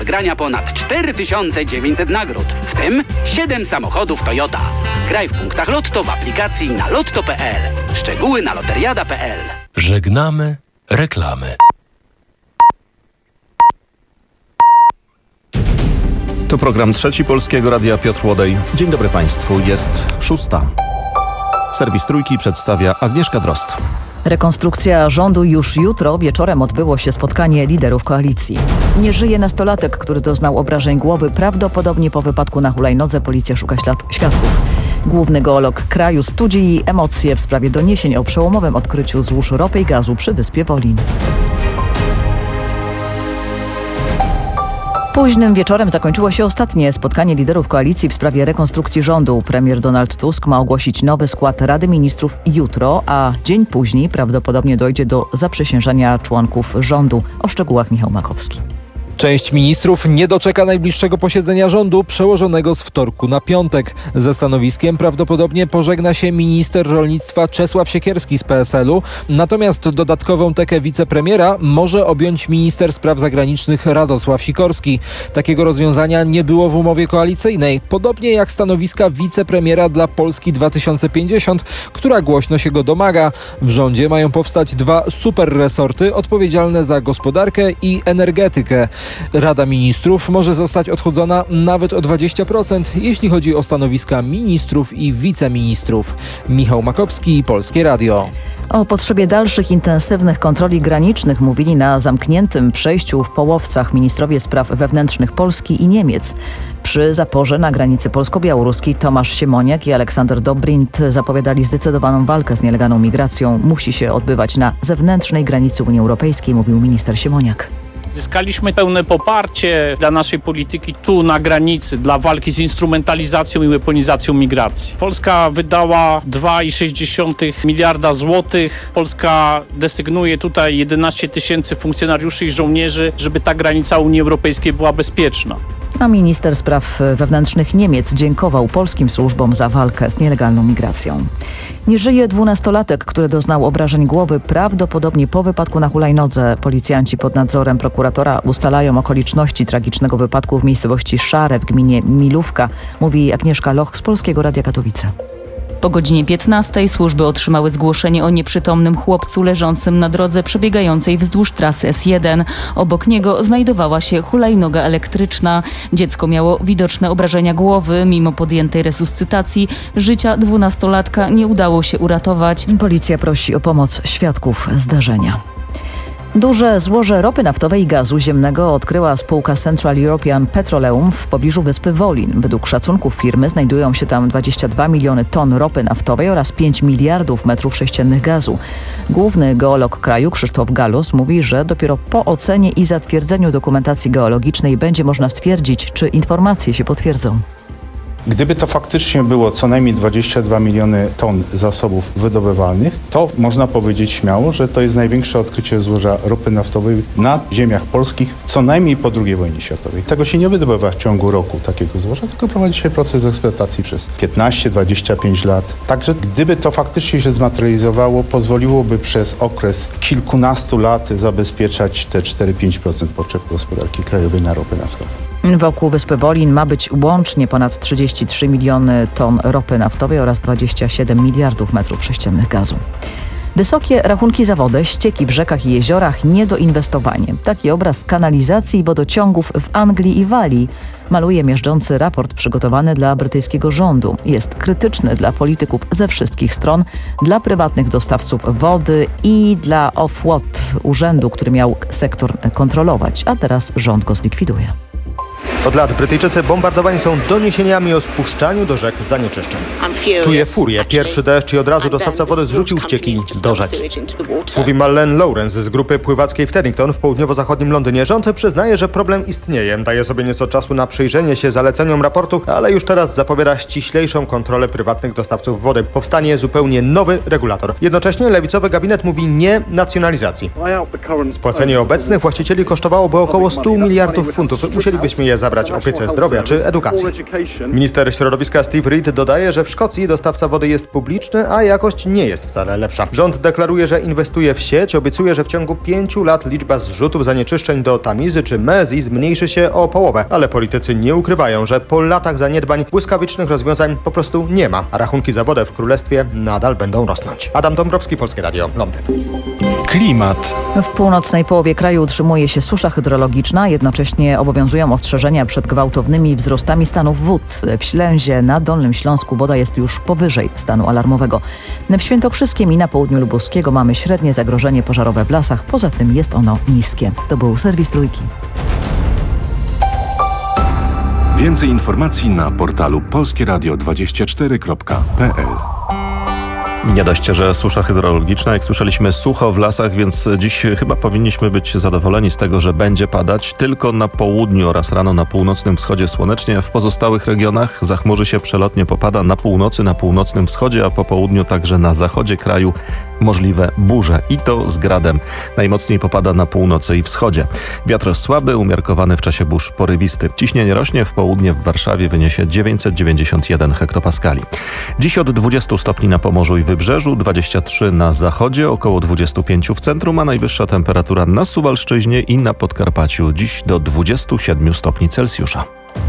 Wygrania ponad 4900 nagród, w tym 7 samochodów Toyota. Graj w punktach Lotto w aplikacji na lotto.pl. Szczegóły na loteriada.pl. Żegnamy reklamy. To program Trzeci Polskiego Radia, Piotr Łodej. Dzień dobry Państwu, jest 6. Serwis Trójki przedstawia Agnieszka Drozd. Rekonstrukcja rządu już jutro wieczorem odbyło się spotkanie liderów koalicji. Nie żyje nastolatek, który doznał obrażeń głowy. Prawdopodobnie po wypadku na hulajnodze policja szuka świadków. Główny geolog kraju studzi emocje w sprawie doniesień o przełomowym odkryciu złóż ropy i gazu przy wyspie Wolin. Późnym wieczorem zakończyło się ostatnie spotkanie liderów koalicji w sprawie rekonstrukcji rządu. Premier Donald Tusk ma ogłosić nowy skład Rady Ministrów jutro, a dzień później prawdopodobnie dojdzie do zaprzysiężenia członków rządu. O szczegółach Michał Makowski. Część ministrów nie doczeka najbliższego posiedzenia rządu przełożonego z wtorku na piątek. Ze stanowiskiem prawdopodobnie pożegna się minister rolnictwa Czesław Siekierski z PSL-u, natomiast dodatkową tekę wicepremiera może objąć minister spraw zagranicznych Radosław Sikorski. Takiego rozwiązania nie było w umowie koalicyjnej, podobnie jak stanowiska wicepremiera dla Polski 2050, która głośno się go domaga. W rządzie mają powstać 2 superresorty odpowiedzialne za gospodarkę i energetykę. Rada Ministrów może zostać odchudzona nawet o 20%, jeśli chodzi o stanowiska ministrów i wiceministrów. Michał Makowski, Polskie Radio. O potrzebie dalszych intensywnych kontroli granicznych mówili na zamkniętym przejściu w Połowcach ministrowie spraw wewnętrznych Polski i Niemiec. Przy zaporze na granicy polsko-białoruskiej Tomasz Siemoniak i Aleksander Dobrindt zapowiadali zdecydowaną walkę z nielegalną migracją. Musi się odbywać na zewnętrznej granicy Unii Europejskiej, mówił minister Siemoniak. Zyskaliśmy pełne poparcie dla naszej polityki tu na granicy, dla walki z instrumentalizacją i weaponizacją migracji. Polska wydała 2,6 miliarda złotych. Polska desygnuje tutaj 11 000 funkcjonariuszy i żołnierzy, żeby ta granica Unii Europejskiej była bezpieczna. A minister spraw wewnętrznych Niemiec dziękował polskim służbom za walkę z nielegalną migracją. Nie żyje 12-latek, który doznał obrażeń głowy prawdopodobnie po wypadku na hulajnodze. Policjanci pod nadzorem prokuratora ustalają okoliczności tragicznego wypadku w miejscowości Szare w gminie Milówka, mówi Agnieszka Loch z Polskiego Radia Katowice. Po godzinie 15 służby otrzymały zgłoszenie o nieprzytomnym chłopcu leżącym na drodze przebiegającej wzdłuż trasy S1. Obok niego znajdowała się hulajnoga elektryczna. Dziecko miało widoczne obrażenia głowy. Mimo podjętej resuscytacji życia 12-latka nie udało się uratować. Policja prosi o pomoc świadków zdarzenia. Duże złoże ropy naftowej i gazu ziemnego odkryła spółka Central European Petroleum w pobliżu wyspy Wolin. Według szacunków firmy znajdują się tam 22 miliony ton ropy naftowej oraz 5 miliardów metrów sześciennych gazu. Główny geolog kraju Krzysztof Galus mówi, że dopiero po ocenie i zatwierdzeniu dokumentacji geologicznej będzie można stwierdzić, czy informacje się potwierdzą. Gdyby to faktycznie było co najmniej 22 miliony ton zasobów wydobywalnych, to można powiedzieć śmiało, że to jest największe odkrycie złoża ropy naftowej na ziemiach polskich co najmniej po II wojnie światowej. Tego się nie wydobywa w ciągu roku takiego złoża, tylko prowadzi się proces eksploatacji przez 15-25 lat. Także gdyby to faktycznie się zmaterializowało, pozwoliłoby przez okres kilkunastu lat zabezpieczać te 4-5% potrzeb gospodarki krajowej na ropę naftową. Wokół wyspy Wolin ma być łącznie ponad 33 miliony ton ropy naftowej oraz 27 miliardów metrów sześciennych gazu. Wysokie rachunki za wodę, ścieki w rzekach i jeziorach, niedoinwestowanie. Taki obraz kanalizacji i wodociągów w Anglii i Walii maluje miażdżący raport przygotowany dla brytyjskiego rządu. Jest krytyczny dla polityków ze wszystkich stron, dla prywatnych dostawców wody i dla Ofwat, urzędu, który miał sektor kontrolować, a teraz rząd go zlikwiduje. Od lat Brytyjczycy bombardowani są doniesieniami o spuszczaniu do rzek zanieczyszczeń. Czuję furię. Pierwszy deszcz i od razu dostawca wody zrzucił ścieki do rzek. Mówi Marlene Lawrence z grupy pływackiej w Teddington w południowo-zachodnim Londynie. Rząd przyznaje, że problem istnieje. Daje sobie nieco czasu na przyjrzenie się zaleceniom raportu, ale już teraz zapowiada ściślejszą kontrolę prywatnych dostawców wody. Powstanie zupełnie nowy regulator. Jednocześnie lewicowy gabinet mówi nie nacjonalizacji. Spłacenie obecnych właścicieli kosztowałoby około 100 miliardów funtów. Musielibyśmy je zabrać zabrać opiece zdrowia czy edukacji. Minister środowiska Steve Reed dodaje, że w Szkocji dostawca wody jest publiczny, a jakość nie jest wcale lepsza. Rząd deklaruje, że inwestuje w sieć, obiecuje, że w ciągu 5 lat liczba zrzutów zanieczyszczeń do Tamizy czy Mersey zmniejszy się o połowę, ale politycy nie ukrywają, że po latach zaniedbań błyskawicznych rozwiązań po prostu nie ma, a rachunki za wodę w Królestwie nadal będą rosnąć. Adam Dąbrowski, Polskie Radio, Londyn. Klimat. W północnej połowie kraju utrzymuje się susza hydrologiczna, jednocześnie obowiązują ostrzeżenia przed gwałtownymi wzrostami stanów wód. W Ślęzie na Dolnym Śląsku woda jest już powyżej stanu alarmowego. W Świętokrzyskiem i na południu Lubuskiego mamy średnie zagrożenie pożarowe w lasach, poza tym jest ono niskie. To był serwis Trójki. Więcej informacji na portalu polskieradio24.pl. Nie dość, że susza hydrologiczna, jak słyszeliśmy, sucho w lasach, więc dziś chyba powinniśmy być zadowoleni z tego, że będzie padać tylko na południu oraz rano na północnym wschodzie słonecznie. W pozostałych regionach zachmurzy się, przelotnie popada na północy, na północnym wschodzie, a po południu także na zachodzie kraju możliwe burze i to z gradem. Najmocniej popada na północy i wschodzie. Wiatr słaby, umiarkowany w czasie burz porywisty. Ciśnienie rośnie, w południe w Warszawie wyniesie 991 hektopaskali. Dziś od 20 stopni na Pomorzu i Wybrzeżu, 23 na zachodzie, około 25 w centrum, a najwyższa temperatura na Suwalszczyźnie i na Podkarpaciu dziś do 27 stopni Celsjusza.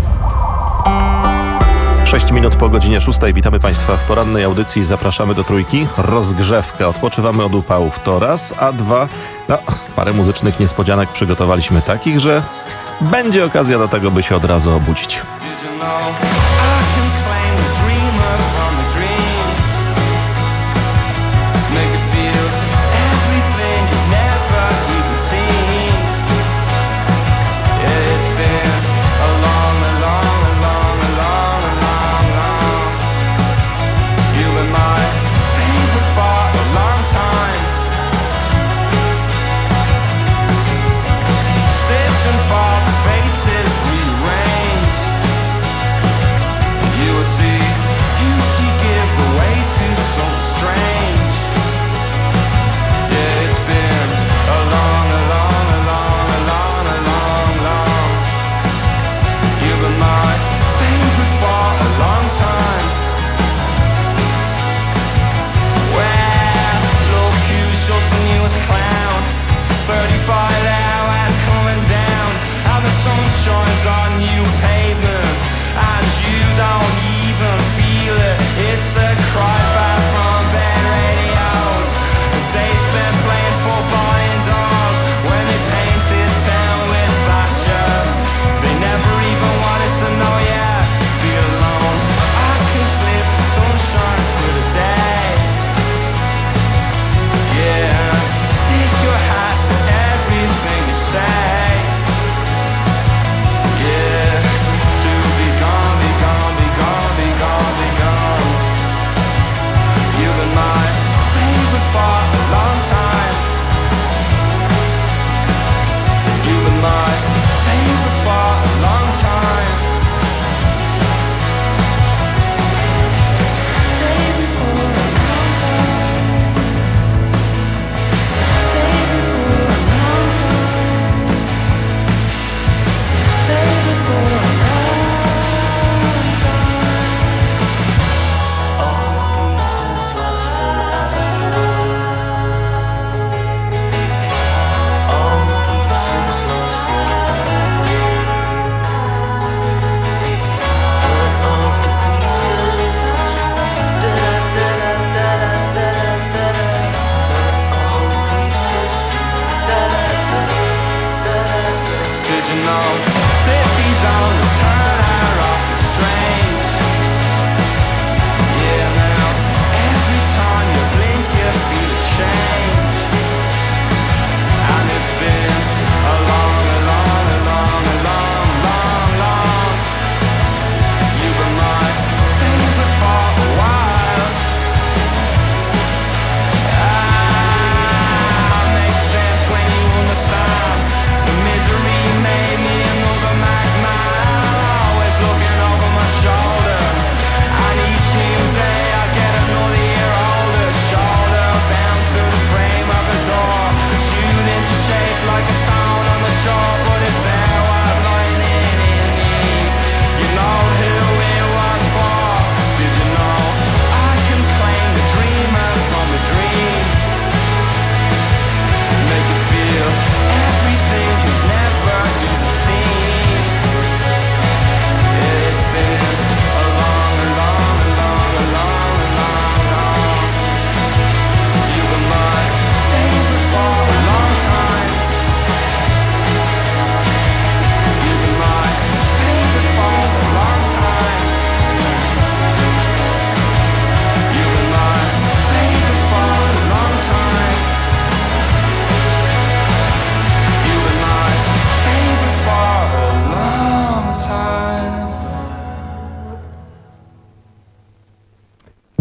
6 minut po godzinie 6. Witamy Państwa w porannej audycji. Zapraszamy do Trójki. Rozgrzewka. Odpoczywamy od upałów. To raz, a dwa, parę muzycznych niespodzianek przygotowaliśmy takich, że będzie okazja do tego, by się od razu obudzić.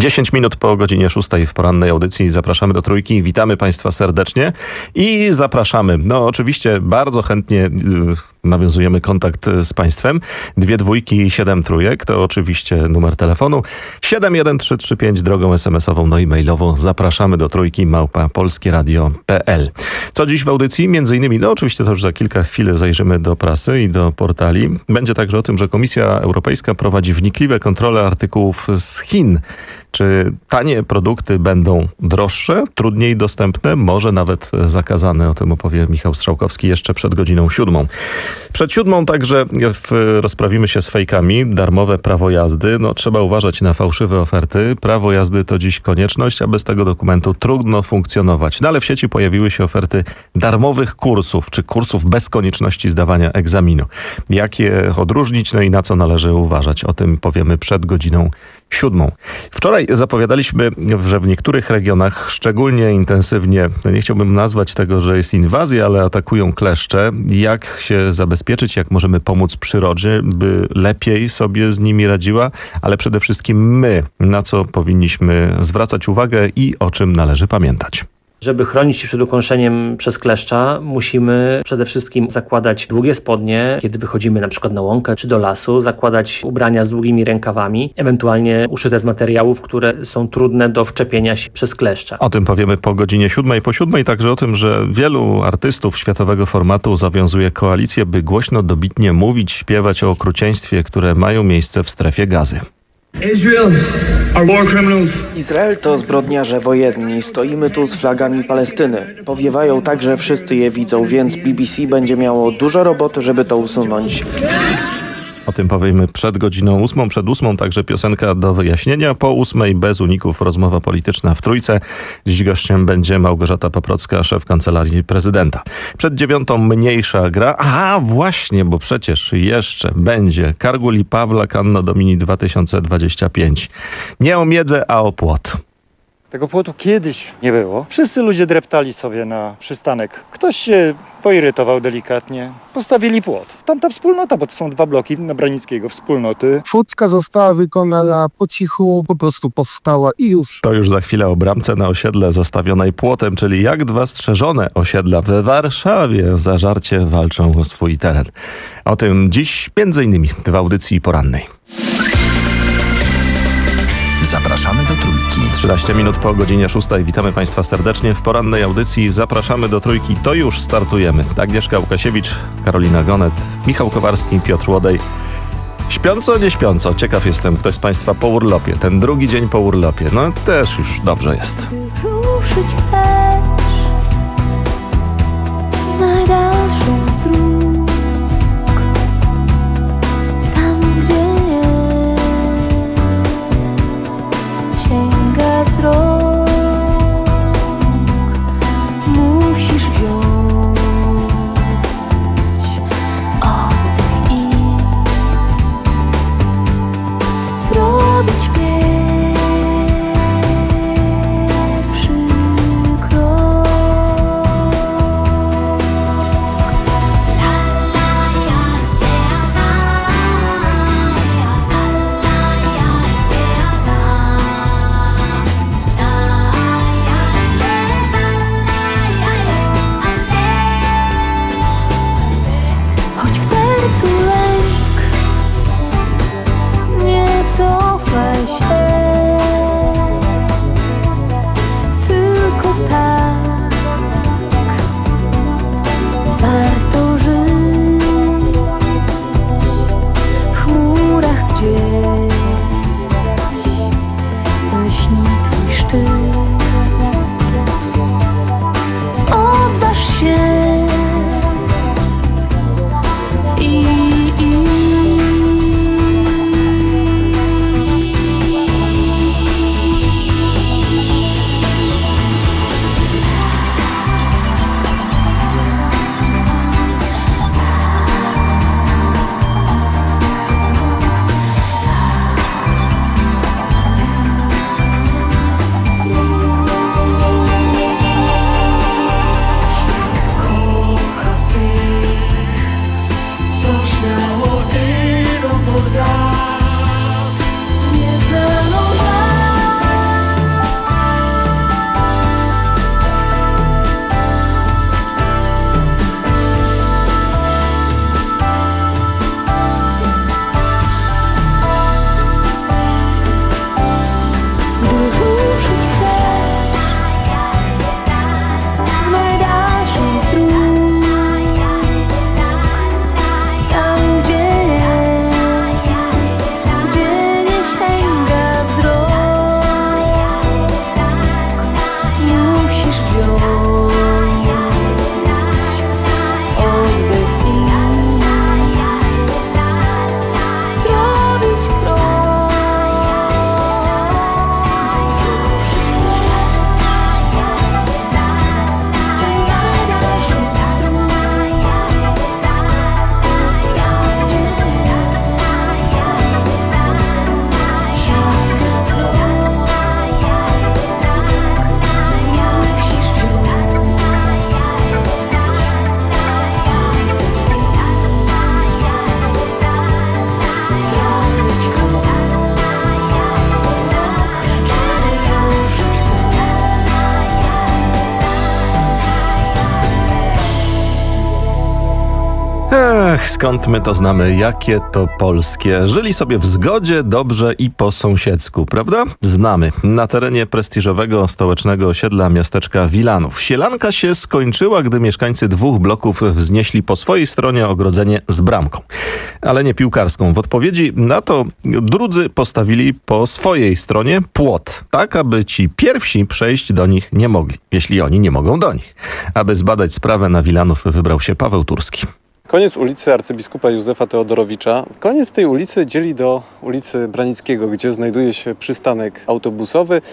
10 minut po godzinie 6 w porannej audycji zapraszamy do Trójki. Witamy Państwa serdecznie i zapraszamy. No oczywiście bardzo chętnie nawiązujemy kontakt z Państwem. 2 dwójki i 7 trójek to oczywiście numer telefonu. 71335 drogą SMS-ową, no i mailową. Zapraszamy do Trójki @polskieradio.pl. Co dziś w audycji? Między innymi, no oczywiście to już za kilka chwil zajrzymy do prasy i do portali. Będzie także o tym, że Komisja Europejska prowadzi wnikliwe kontrole artykułów z Chin. Czy tanie produkty będą droższe, trudniej dostępne, może nawet zakazane? O tym opowie Michał Strzałkowski jeszcze przed godziną 7. Przed 7 także rozprawimy się z fejkami. Darmowe prawo jazdy. No, trzeba uważać na fałszywe oferty. Prawo jazdy to dziś konieczność, a bez tego dokumentu trudno funkcjonować. No ale w sieci pojawiły się oferty darmowych kursów, czy kursów bez konieczności zdawania egzaminu. Jak je odróżnić, no i na co należy uważać? O tym powiemy przed godziną 7. Wczoraj zapowiadaliśmy, że w niektórych regionach szczególnie intensywnie, nie chciałbym nazwać tego, że jest inwazja, ale atakują kleszcze. Jak się zabezpieczyć, jak możemy pomóc przyrodzie, by lepiej sobie z nimi radziła, ale przede wszystkim my, na co powinniśmy zwracać uwagę i o czym należy pamiętać. Żeby chronić się przed ukąszeniem przez kleszcza, musimy przede wszystkim zakładać długie spodnie, kiedy wychodzimy na przykład na łąkę czy do lasu, zakładać ubrania z długimi rękawami, ewentualnie uszyte z materiałów, które są trudne do wczepienia się przez kleszcza. O tym powiemy po godzinie 7. Po 7 także o tym, że wielu artystów światowego formatu zawiązuje koalicję, by głośno, dobitnie mówić, śpiewać o okrucieństwie, które mają miejsce w strefie Gazy. Izrael to zbrodniarze wojenni. Stoimy tu z flagami Palestyny. Powiewają tak, że wszyscy je widzą, więc BBC będzie miało dużo roboty, żeby to usunąć. O tym powiemy przed godziną 8. Przed 8 także piosenka do wyjaśnienia. Po 8 bez uników rozmowa polityczna w Trójce. Dziś gościem będzie Małgorzata Paprocka, szef Kancelarii Prezydenta. Przed 9 mniejsza gra. A właśnie, bo przecież jeszcze będzie Kargul i Pawlak Anno Domini 2025. Nie o miedzę, a o płot. Tego płotu kiedyś nie było. Wszyscy ludzie dreptali sobie na przystanek. Ktoś się poirytował delikatnie. Postawili płot. Tamta wspólnota, bo to są 2 bloki na Branickiego, wspólnoty. Furtka została wykonana po cichu, po prostu powstała i już. To już za chwilę o bramce na osiedle zastawionej płotem, czyli jak 2 strzeżone osiedla w Warszawie zażarcie walczą o swój teren. O tym dziś m.in. w audycji porannej. Zapraszamy do Trójki. 13 minut po godzinie 6. Witamy Państwa serdecznie w porannej audycji. Zapraszamy do Trójki. To już startujemy. Agnieszka Łukasiewicz, Karolina Gonet, Michał Kowarski, Piotr Łodej. Śpiąco, nie śpiąco. Ciekaw jestem, ktoś z Państwa po urlopie. Ten drugi dzień po urlopie. No też już dobrze jest. Ruszyć chcesz najdalszą z dróg, tam gdzie nie sięga wzrok, musisz wziąć oddech i zrobić pierwszy krok. Skąd my to znamy? Jakie to polskie? Żyli sobie w zgodzie, dobrze i po sąsiedzku, prawda? Znamy. Na terenie prestiżowego stołecznego osiedla miasteczka Wilanów. Sielanka się skończyła, gdy mieszkańcy 2 bloków wznieśli po swojej stronie ogrodzenie z bramką. Ale nie piłkarską. W odpowiedzi na to drudzy postawili po swojej stronie płot, tak aby ci pierwsi przejść do nich nie mogli, jeśli oni nie mogą do nich. Aby zbadać sprawę, na Wilanów wybrał się Paweł Turski. Koniec ulicy arcybiskupa Józefa Teodorowicza. Koniec tej ulicy dzieli do ulicy Branickiego, gdzie znajduje się przystanek autobusowy,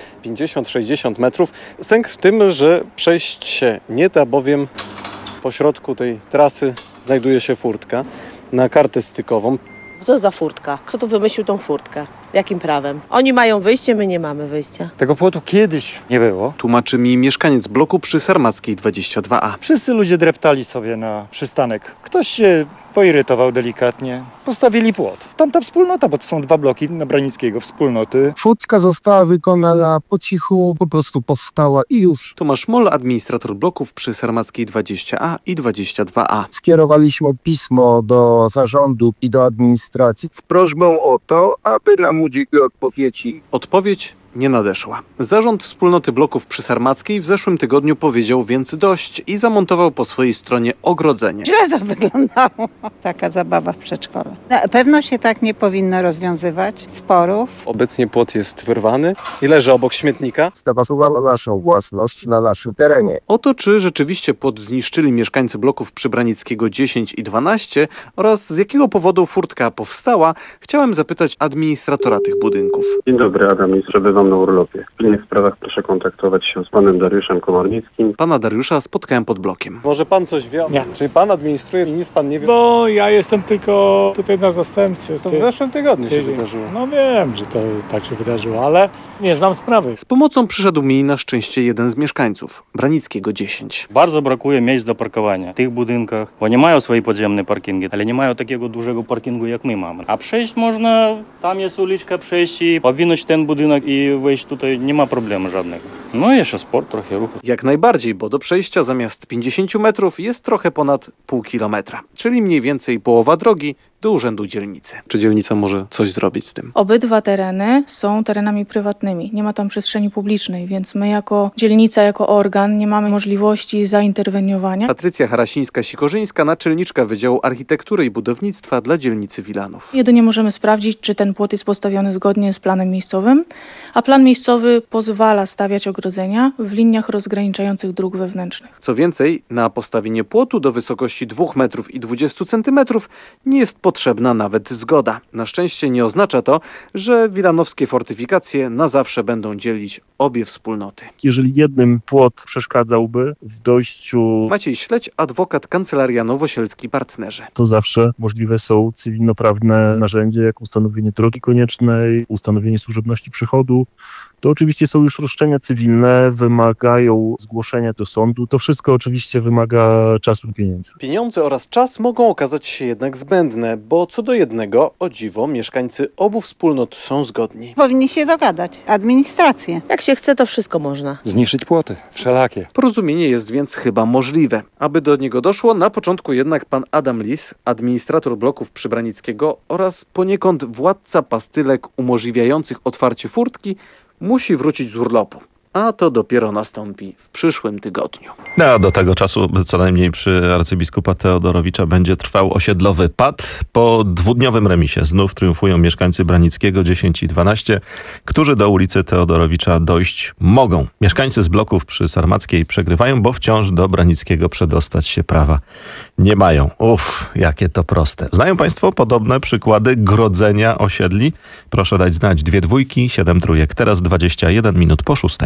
50-60 metrów. Sęk w tym, że przejść się nie da, bowiem po środku tej trasy znajduje się furtka na kartę stykową. Co za furtka? Kto tu wymyślił tą furtkę? Jakim prawem? Oni mają wyjście, my nie mamy wyjścia. Tego płotu kiedyś nie było. Tłumaczy mi mieszkaniec bloku przy Sarmackiej 22A. Wszyscy ludzie dreptali sobie na przystanek. Ktoś się poirytował delikatnie. Postawili płot. Tamta wspólnota, bo to są 2 bloki na Branickiego, wspólnoty. Furtka została wykonana po cichu, po prostu powstała i już. Tomasz Moll, administrator bloków przy Sarmackiej 20A i 22A. Skierowaliśmy pismo do zarządu i do administracji z prośbą o to, aby nam udzieliły odpowiedzi. Odpowiedź nie nadeszła. Zarząd wspólnoty bloków przy Sarmackiej w zeszłym tygodniu powiedział więc dość i zamontował po swojej stronie ogrodzenie. Źle to wyglądało. Taka zabawa w przedszkole. Na pewno się tak nie powinno rozwiązywać sporów. Obecnie płot jest wyrwany i leży obok śmietnika. Stawasowała naszą własność na naszym terenie. O to, czy rzeczywiście płot zniszczyli mieszkańcy bloków przy Branickiego 10 i 12 oraz z jakiego powodu furtka powstała, chciałem zapytać administratora tych budynków. Dzień dobry, Adam, przebywam na urlopie. W pilnych sprawach proszę kontaktować się z panem Dariuszem Komornickim. Pana Dariusza spotkałem pod blokiem. Może pan coś wie? Nie. Czyli pan administruje i nic pan nie wie? Bo ja jestem tylko tutaj na zastępstwie. To w zeszłym tygodniu się wydarzyło. No wiem, że to tak się wydarzyło, ale nie znam sprawy. Z pomocą przyszedł mi na szczęście jeden z mieszkańców Branickiego 10. Bardzo brakuje miejsc do parkowania w tych budynkach, bo nie mają swojej podziemnej parkingi, ale nie mają takiego dużego parkingu jak my mamy. A przejść można, tam jest uliczka, przejść i powinąć ten budynek i wejść tutaj, nie ma problemu żadnego. No i jeszcze sport, trochę ruchu. Jak najbardziej, bo do przejścia zamiast 50 metrów jest trochę ponad pół kilometra, czyli mniej więcej połowa drogi do urzędu dzielnicy. Czy dzielnica może coś zrobić z tym? Obydwa tereny są terenami prywatnymi. Nie ma tam przestrzeni publicznej, więc my jako dzielnica, jako organ nie mamy możliwości zainterweniowania. Patrycja Harasińska-Sikorzyńska, naczelniczka Wydziału Architektury i Budownictwa dla dzielnicy Wilanów. Jedynie możemy sprawdzić, czy ten płot jest postawiony zgodnie z planem miejscowym, a plan miejscowy pozwala stawiać ogrodzenia w liniach rozgraniczających dróg wewnętrznych. Co więcej, na postawienie płotu do wysokości 2 metrów i 20 centymetrów nie jest potrzebna nawet zgoda. Na szczęście nie oznacza to, że wilanowskie fortyfikacje na zawsze będą dzielić obie wspólnoty. Jeżeli jednym płot przeszkadzałby w dojściu... Maciej Śledź, adwokat, Kancelaria Nowosielski Partnerzy. To zawsze możliwe są cywilnoprawne narzędzia, jak ustanowienie drogi koniecznej, ustanowienie służebności przychodu. To oczywiście są już roszczenia cywilne, wymagają zgłoszenia do sądu. To wszystko oczywiście wymaga czasu i pieniędzy. Pieniądze oraz czas mogą okazać się jednak zbędne, bo co do jednego, o dziwo, mieszkańcy obu wspólnot są zgodni. Powinni się dogadać. Administrację. Jak się chce, to wszystko można. Zniszczyć płoty. Wszelakie. Porozumienie jest więc chyba możliwe. Aby do niego doszło, na początku jednak pan Adam Lis, administrator bloków przy Branickiego oraz poniekąd władca pastylek umożliwiających otwarcie furtki, musi wrócić z urlopu. A to dopiero nastąpi w przyszłym tygodniu. A do tego czasu, co najmniej przy arcybiskupa Teodorowicza, będzie trwał osiedlowy pad. Po 2-dniowym remisie znów triumfują mieszkańcy Branickiego 10 i 12, którzy do ulicy Teodorowicza dojść mogą. Mieszkańcy z bloków przy Sarmackiej przegrywają, bo wciąż do Branickiego przedostać się prawa nie mają. Jakie to proste. Znają państwo podobne przykłady grodzenia osiedli? Proszę dać znać. 2 dwójki, 7 trójek. Teraz 21 minut po 6.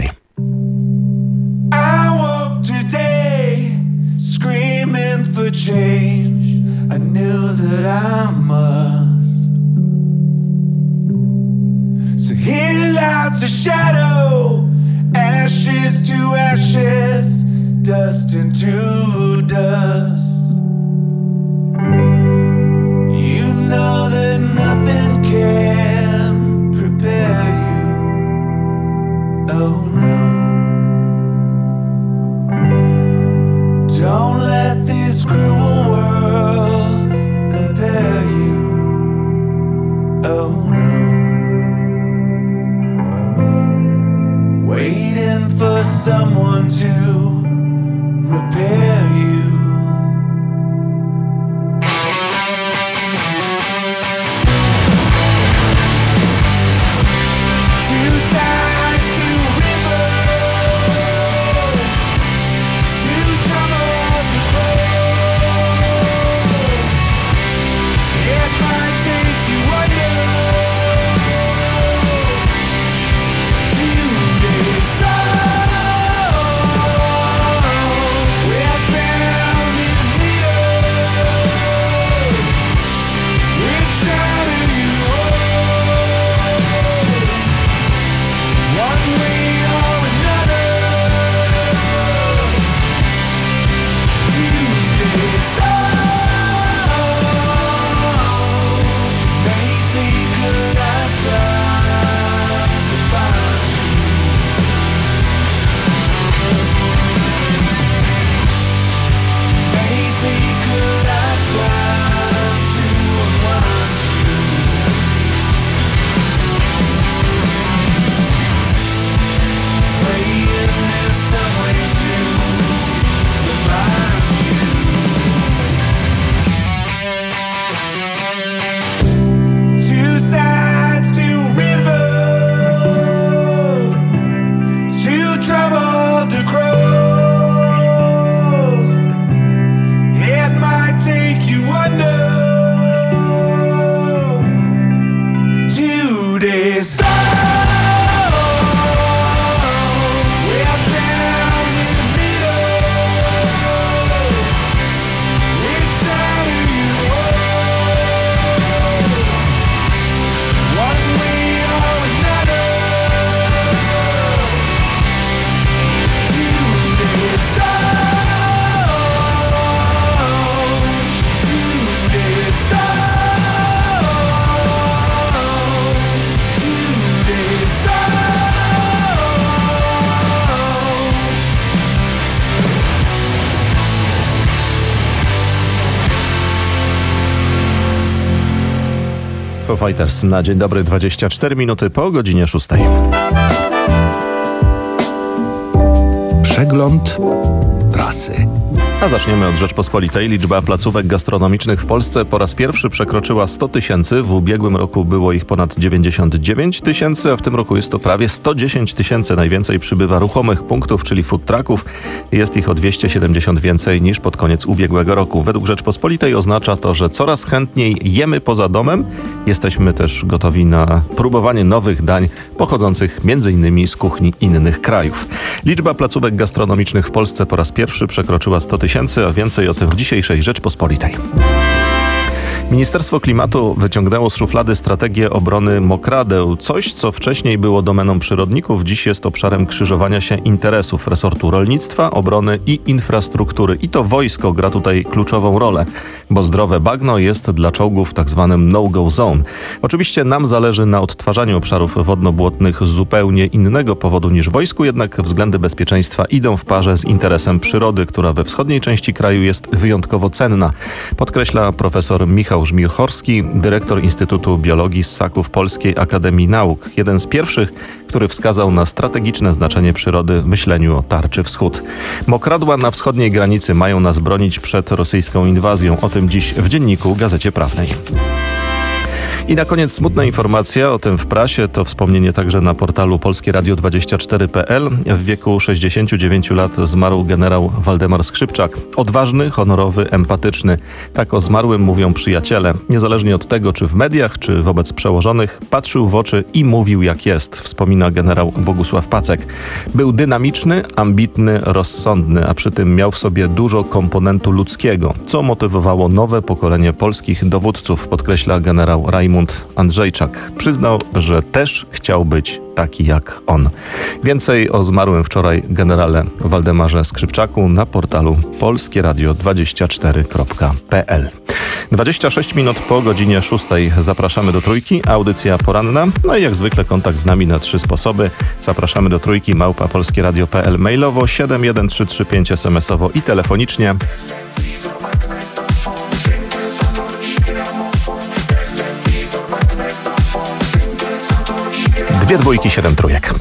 I woke today screaming for change. I knew that I must. So here lies a shadow, ashes to ashes, dust into dust. You know that nothing can prepare you. Oh no. Don't let this cruel world compare. Oh no. Waiting for someone to repair you. Two sides to a river, two troubled to cross. It might take you under. Today's song, we're drowned in the middle. Which side are you on? One way or another. Today's song may take a lifetime to find you. May take a lifetime to unwind you. Praying there's some way to remind you. Two sides to a river, too troubled to cross. It might take you under. Today's song, we're drowned in the middle. Which side are you on? One way or another. Today's song, today's song, today's song. Foo Fighters na dzień dobry, 24 minuty po godzinie 6. Przegląd prasy. A zaczniemy od Rzeczpospolitej. Liczba placówek gastronomicznych w Polsce po raz pierwszy przekroczyła 100 000. W ubiegłym roku było ich ponad 99 000, a w tym roku jest to prawie 110 000. Najwięcej przybywa ruchomych punktów, czyli food trucków. Jest ich o 270 więcej niż pod koniec ubiegłego roku. Według Rzeczpospolitej oznacza to, że coraz chętniej jemy poza domem. Jesteśmy też gotowi na próbowanie nowych dań pochodzących m.in. z kuchni innych krajów. Liczba placówek gastronomicznych w Polsce po raz pierwszy przekroczyła 100 000, a więcej o tym w dzisiejszej Rzeczpospolitej. Ministerstwo Klimatu wyciągnęło z szuflady strategię obrony mokradeł. Coś, co wcześniej było domeną przyrodników, dziś jest obszarem krzyżowania się interesów resortu rolnictwa, obrony i infrastruktury. I to wojsko gra tutaj kluczową rolę, bo zdrowe bagno jest dla czołgów tak zwanym no-go zone. Oczywiście nam zależy na odtwarzaniu obszarów wodno-błotnych z zupełnie innego powodu niż wojsku, jednak względy bezpieczeństwa idą w parze z interesem przyrody, która we wschodniej części kraju jest wyjątkowo cenna. Podkreśla profesor Michał Żmirchorski, dyrektor Instytutu Biologii Ssaków Polskiej Akademii Nauk. Jeden z pierwszych, który wskazał na strategiczne znaczenie przyrody w myśleniu o tarczy wschód. Mokradła na wschodniej granicy mają nas bronić przed rosyjską inwazją. O tym dziś w Dzienniku Gazecie Prawnej. I na koniec smutna informacja o tym w prasie, to wspomnienie także na portalu polskieradio24.pl. W wieku 69 lat zmarł generał Waldemar Skrzypczak. Odważny, honorowy, empatyczny. Tak o zmarłym mówią przyjaciele. Niezależnie od tego, czy w mediach, czy wobec przełożonych, patrzył w oczy i mówił jak jest, wspomina generał Bogusław Pacek. Był dynamiczny, ambitny, rozsądny, a przy tym miał w sobie dużo komponentu ludzkiego, co motywowało nowe pokolenie polskich dowódców, podkreśla generał Rajmund Andrzejczak. Przyznał, że też chciał być taki jak on. Więcej o zmarłym wczoraj generale Waldemarze Skrzypczaku na portalu polskieradio24.pl. 26 minut po godzinie 6. Zapraszamy do Trójki, audycja poranna. No i jak zwykle kontakt z nami na 3 sposoby. Zapraszamy do Trójki @polskieradio.pl, mailowo 71335, SMS-owo i telefonicznie. 2 dwójki, 7 trójek.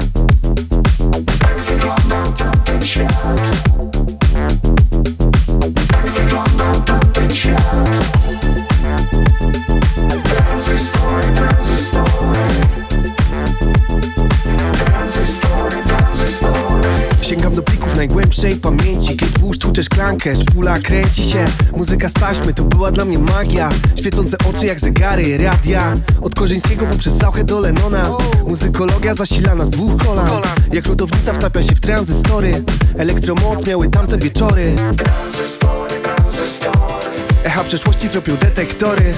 Sięgam do plików najgłębszej pamięci. Kiedy włóż tłuczesz klankę, szpula kręci się. Muzyka z taśmy to była dla mnie magia. Świecące oczy jak zegary radia. Od Korzyńskiego poprzez Zauchę do Lennona. Muzykologia zasilana z 2 kolan. Jak lodownica wtapia się w tranzystory. Elektromoc miały tamte wieczory. Echa przeszłości tropią detektory.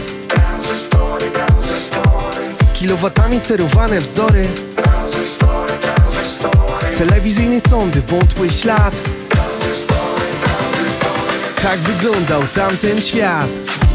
Kilowatami cerowane wzory. Telewizyjne sądy, wątły ślad. Tak wyglądał tamten świat.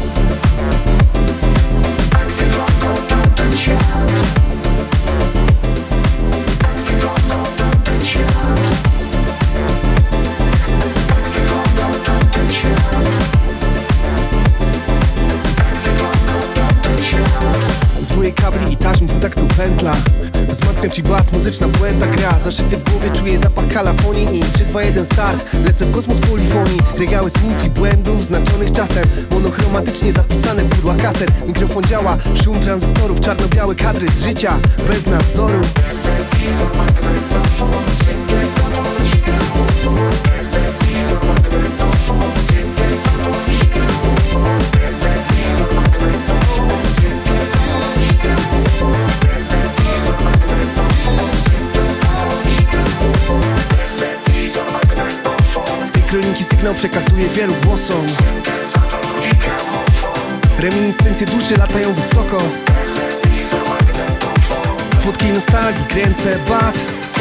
Zwoje kabli i taśm, tak tu pętla. Z Mackiem Chibas muzyczna puenta gra. Zaszyty w głowie czuję zapach kalafonii. I 3, 2, 1 start, lecę w kosmos polifonii. Regały słów i błędów znaczonych czasem. Monochromatycznie zapisane pudła kaset. Mikrofon działa, szum tranzystorów. Czarno-białe kadry z życia, bez nadzoru. Kroniki sygnał przekazuje wielu głosom. Reminiscencje duszy latają wysoko. Słodkiej nostalgii kręcę bat.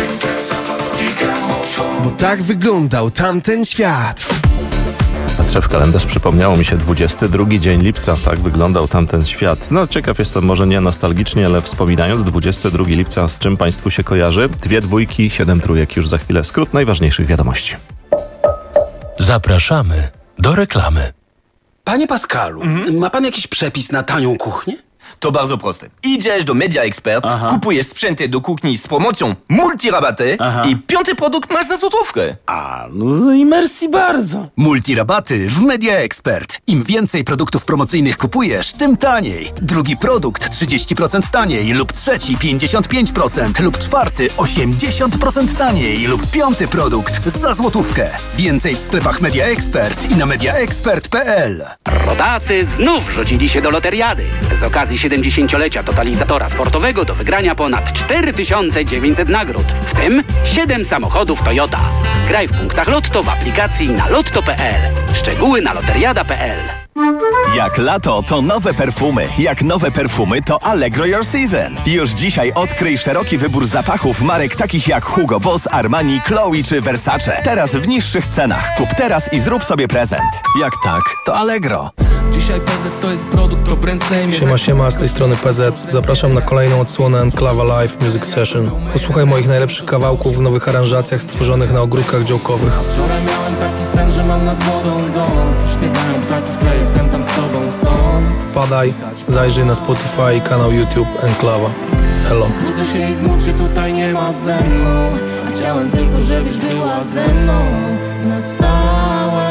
Bo tak wyglądał tamten świat. Patrzę w kalendarz, przypomniało mi się 22 dzień lipca. Tak wyglądał tamten świat. No ciekaw jestem, może nie nostalgicznie, ale wspominając 22 lipca, z czym państwu się kojarzy? 2 dwójki, 7 trójek. Już za chwilę skrót najważniejszych wiadomości. Zapraszamy do reklamy. Panie Pascalu, ma pan jakiś przepis na tanią kuchnię? To bardzo proste. Idziesz do Media Expert, kupujesz sprzęty do kuchni z promocją multirabaty i 5. produkt masz za złotówkę. No i merci bardzo. Multirabaty w Media Expert. Im więcej produktów promocyjnych kupujesz, tym taniej. Drugi produkt 30% taniej lub trzeci 55% lub czwarty 80% taniej lub 5. produkt za złotówkę. Więcej w sklepach Media Expert i na mediaexpert.pl. Rodacy znów rzucili się do loteriady. Z okazji 70-lecia totalizatora sportowego do wygrania ponad 4900 nagród, w tym 7 samochodów Toyota. Graj w punktach Lotto w aplikacji na lotto.pl. Szczegóły na loteriada.pl. Jak lato, to nowe perfumy. Jak nowe perfumy, to Allegro Your Season. Już dzisiaj odkryj szeroki wybór zapachów marek takich jak Hugo Boss, Armani, Chloe czy Versace. Teraz w niższych cenach. Kup teraz i zrób sobie prezent. Jak tak, to Allegro. Dzisiaj PZ to jest produkt, to brand name. Siema, z tej strony PZ. Zapraszam na kolejną odsłonę Enclava Live Music Session. Posłuchaj moich najlepszych kawałków w nowych aranżacjach stworzonych na ogródkach działkowych. Wczoraj miałem taki sen, że mam nad wodą dom. Śpiewają ptaki w tle, jestem tam z tobą stąd. Wpadaj, zajrzyj na Spotify i kanał YouTube Enclava. Hello. Budzę się i znów cię tutaj nie ma ze mną. A chciałem tylko, żebyś była ze mną na stałe.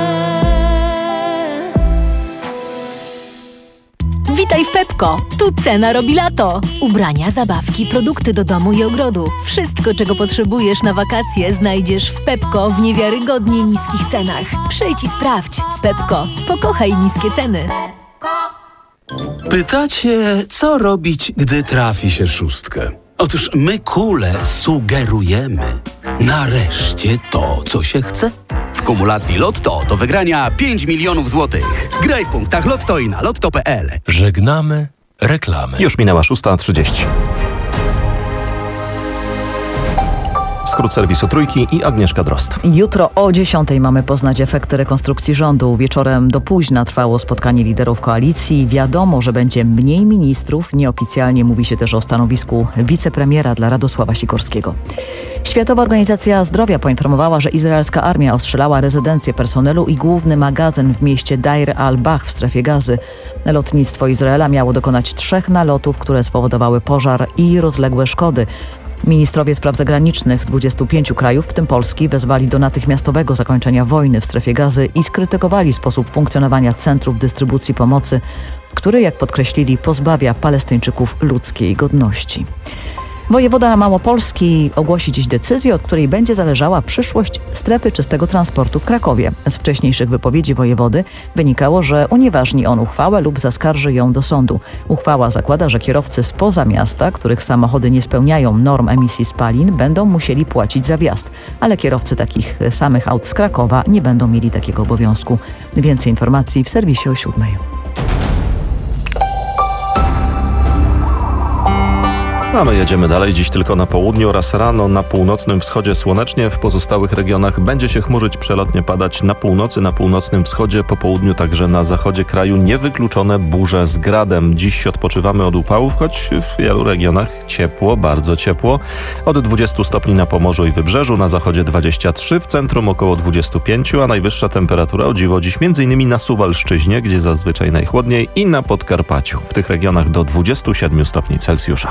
Witaj w Pepko! Tu cena robi lato. Ubrania, zabawki, produkty do domu i ogrodu. Wszystko, czego potrzebujesz na wakacje, znajdziesz w Pepko w niewiarygodnie niskich cenach. Przyjdź i sprawdź. Pepko. Pokochaj niskie ceny. Pytacie, co robić, gdy trafi się szóstkę? Otóż my kule sugerujemy. Nareszcie to, co się chce. W kumulacji Lotto do wygrania 5 milionów złotych. Graj w punktach Lotto i na lotto.pl. Żegnamy reklamy. Już minęła 6:30. Skrót serwisu Trójki i Agnieszka Drozd. Jutro o 10:00 mamy poznać efekty rekonstrukcji rządu. Wieczorem do późna trwało spotkanie liderów koalicji. Wiadomo, że będzie mniej ministrów. Nieoficjalnie mówi się też o stanowisku wicepremiera dla Radosława Sikorskiego. Światowa Organizacja Zdrowia poinformowała, że izraelska armia ostrzelała rezydencję personelu i główny magazyn w mieście Deir al-Bach w strefie Gazy. Lotnictwo Izraela miało dokonać 3 nalotów, które spowodowały pożar i rozległe szkody. Ministrowie spraw zagranicznych 25 krajów, w tym Polski, wezwali do natychmiastowego zakończenia wojny w strefie Gazy i skrytykowali sposób funkcjonowania centrów dystrybucji pomocy, który, jak podkreślili, pozbawia Palestyńczyków ludzkiej godności. Wojewoda Małopolski ogłosi dziś decyzję, od której będzie zależała przyszłość strefy czystego transportu w Krakowie. Z wcześniejszych wypowiedzi wojewody wynikało, że unieważni on uchwałę lub zaskarży ją do sądu. Uchwała zakłada, że kierowcy spoza miasta, których samochody nie spełniają norm emisji spalin, będą musieli płacić za wjazd, ale kierowcy takich samych aut z Krakowa nie będą mieli takiego obowiązku. Więcej informacji w serwisie o 7:00. A my jedziemy dalej. Dziś tylko na południu oraz rano na północnym wschodzie słonecznie. W pozostałych regionach będzie się chmurzyć, przelotnie padać na północy, na północnym wschodzie, po południu także na zachodzie kraju. Niewykluczone burze z gradem. Dziś odpoczywamy od upałów, choć w wielu regionach ciepło, bardzo ciepło. Od 20 stopni na Pomorzu i Wybrzeżu, na zachodzie 23, w centrum około 25, a najwyższa temperatura, o dziwo, dziś m.in. na Suwalszczyźnie, gdzie zazwyczaj najchłodniej, i na Podkarpaciu. W tych regionach do 27 stopni Celsjusza.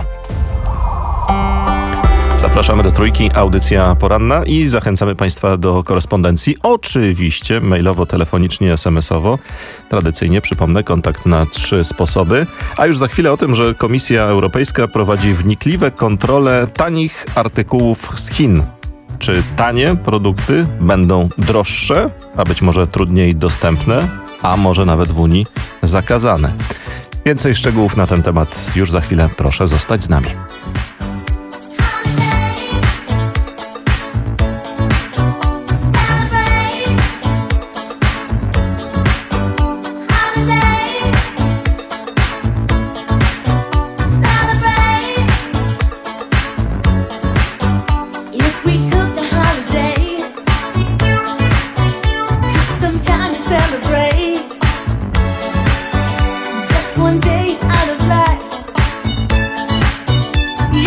Zapraszamy do Trójki, audycja poranna, i zachęcamy Państwa do korespondencji. Oczywiście mailowo, telefonicznie, SMS-owo. Tradycyjnie, przypomnę, kontakt na 3 sposoby. A już za chwilę o tym, że Komisja Europejska prowadzi wnikliwe kontrole tanich artykułów z Chin. Czy tanie produkty będą droższe, a być może trudniej dostępne, a może nawet w Unii zakazane? Więcej szczegółów na ten temat już za chwilę. Proszę zostać z nami. One day out of life,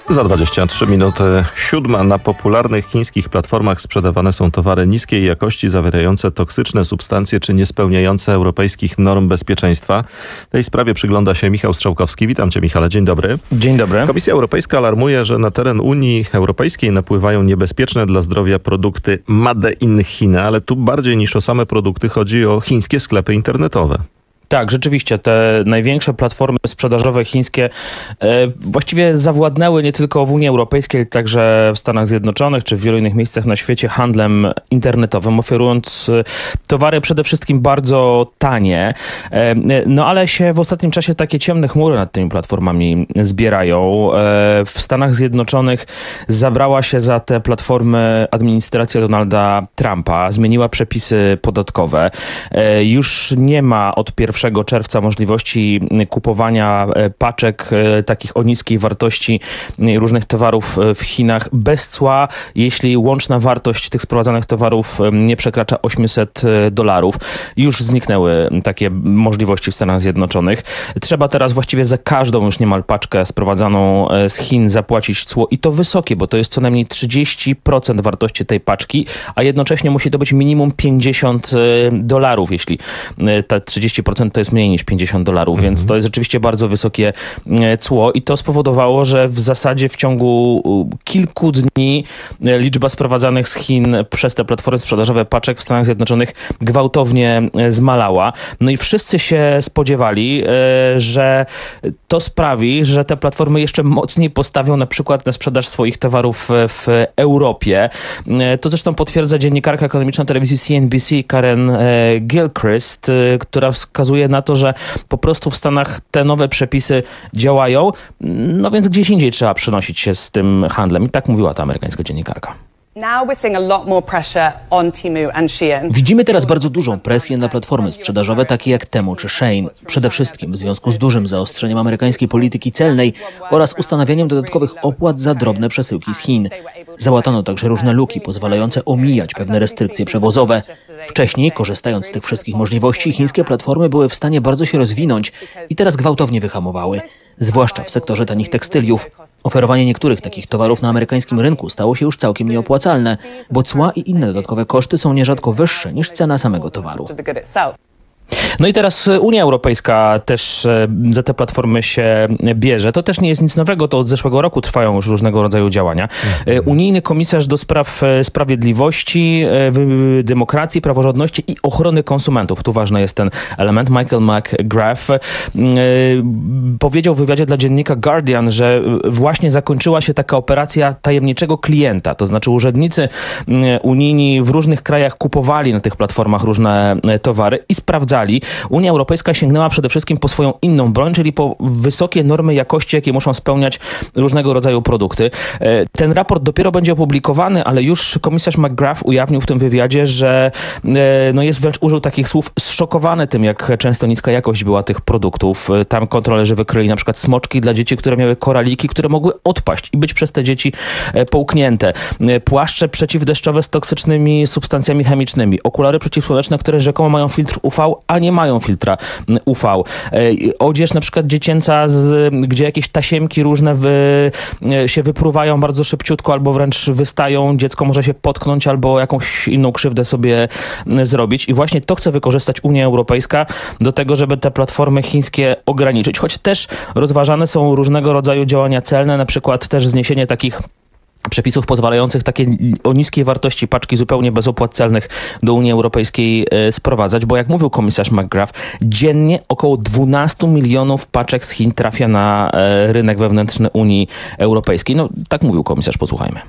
Za 23 minuty 7. Na popularnych chińskich platformach sprzedawane są towary niskiej jakości, zawierające toksyczne substancje czy niespełniające europejskich norm bezpieczeństwa. Tej sprawie przygląda się Michał Strzałkowski. Witam Cię, Michale. Dzień dobry. Dzień dobry. Komisja Europejska alarmuje, że na teren Unii Europejskiej napływają niebezpieczne dla zdrowia produkty made in China, ale tu bardziej niż o same produkty chodzi o chińskie sklepy internetowe. Tak, rzeczywiście te największe platformy sprzedażowe chińskie właściwie zawładnęły nie tylko w Unii Europejskiej, ale także w Stanach Zjednoczonych czy w wielu innych miejscach na świecie handlem internetowym, oferując towary przede wszystkim bardzo tanie. No ale się w ostatnim czasie takie ciemne chmury nad tymi platformami zbierają. W Stanach Zjednoczonych zabrała się za te platformy administracja Donalda Trumpa, zmieniła przepisy podatkowe. Już nie ma od 1 czerwca możliwości kupowania paczek takich o niskiej wartości różnych towarów w Chinach bez cła, jeśli łączna wartość tych sprowadzanych towarów nie przekracza $800. Już zniknęły takie możliwości w Stanach Zjednoczonych. Trzeba teraz właściwie za każdą już niemal paczkę sprowadzaną z Chin zapłacić cło i to wysokie, bo to jest co najmniej 30% wartości tej paczki, a jednocześnie musi to być minimum $50, jeśli te 30% to jest mniej niż $50, więc to jest rzeczywiście bardzo wysokie cło i to spowodowało, że w zasadzie w ciągu kilku dni liczba sprowadzanych z Chin przez te platformy sprzedażowe paczek w Stanach Zjednoczonych gwałtownie zmalała. No i wszyscy się spodziewali, że to sprawi, że te platformy jeszcze mocniej postawią na przykład na sprzedaż swoich towarów w Europie. To zresztą potwierdza dziennikarka ekonomiczna telewizji CNBC Karen Gilchrist, która wskazuje na to, że po prostu w Stanach te nowe przepisy działają, no więc gdzieś indziej trzeba przenosić się z tym handlem. I tak mówiła ta amerykańska dziennikarka. Widzimy teraz bardzo dużą presję na platformy sprzedażowe takie jak Temu czy Shein. Przede wszystkim w związku z dużym zaostrzeniem amerykańskiej polityki celnej oraz ustanawianiem dodatkowych opłat za drobne przesyłki z Chin. Załatano także różne luki pozwalające omijać pewne restrykcje przewozowe. Wcześniej, korzystając z tych wszystkich możliwości, chińskie platformy były w stanie bardzo się rozwinąć i teraz gwałtownie wyhamowały, zwłaszcza w sektorze tanich tekstyliów. Oferowanie niektórych takich towarów na amerykańskim rynku stało się już całkiem nieopłacalne, bo cła i inne dodatkowe koszty są nierzadko wyższe niż cena samego towaru. No i teraz Unia Europejska też za te platformy się bierze. To też nie jest nic nowego, to od zeszłego roku trwają już różnego rodzaju działania. Unijny komisarz do spraw sprawiedliwości, demokracji, praworządności i ochrony konsumentów, tu ważny jest ten element, Michael McGrath, powiedział w wywiadzie dla dziennika Guardian, że właśnie zakończyła się taka operacja tajemniczego klienta, to znaczy urzędnicy unijni w różnych krajach kupowali na tych platformach różne towary i sprawdzali. Unia Europejska sięgnęła przede wszystkim po swoją inną broń, czyli po wysokie normy jakości, jakie muszą spełniać różnego rodzaju produkty. Ten raport dopiero będzie opublikowany, ale już komisarz McGrath ujawnił w tym wywiadzie, że jest wręcz użył takich słów, zszokowany tym, jak często niska jakość była tych produktów. Tam kontrolerzy wykryli na przykład smoczki dla dzieci, które miały koraliki, które mogły odpaść i być przez te dzieci połknięte. Płaszcze przeciwdeszczowe z toksycznymi substancjami chemicznymi. Okulary przeciwsłoneczne, które rzekomo mają filtr UV, a nie mają filtra UV. Odzież na przykład dziecięca, gdzie jakieś tasiemki różne się wypruwają bardzo szybciutko albo wręcz wystają. Dziecko może się potknąć albo jakąś inną krzywdę sobie zrobić. I właśnie to chce wykorzystać Unia Europejska do tego, żeby te platformy chińskie ograniczyć. Choć też rozważane są różnego rodzaju działania celne, na przykład też zniesienie takich przepisów pozwalających takie o niskiej wartości paczki zupełnie bez opłat celnych do Unii Europejskiej sprowadzać, bo jak mówił komisarz McGrath, dziennie około 12 milionów paczek z Chin trafia na rynek wewnętrzny Unii Europejskiej. No tak mówił komisarz, posłuchajmy.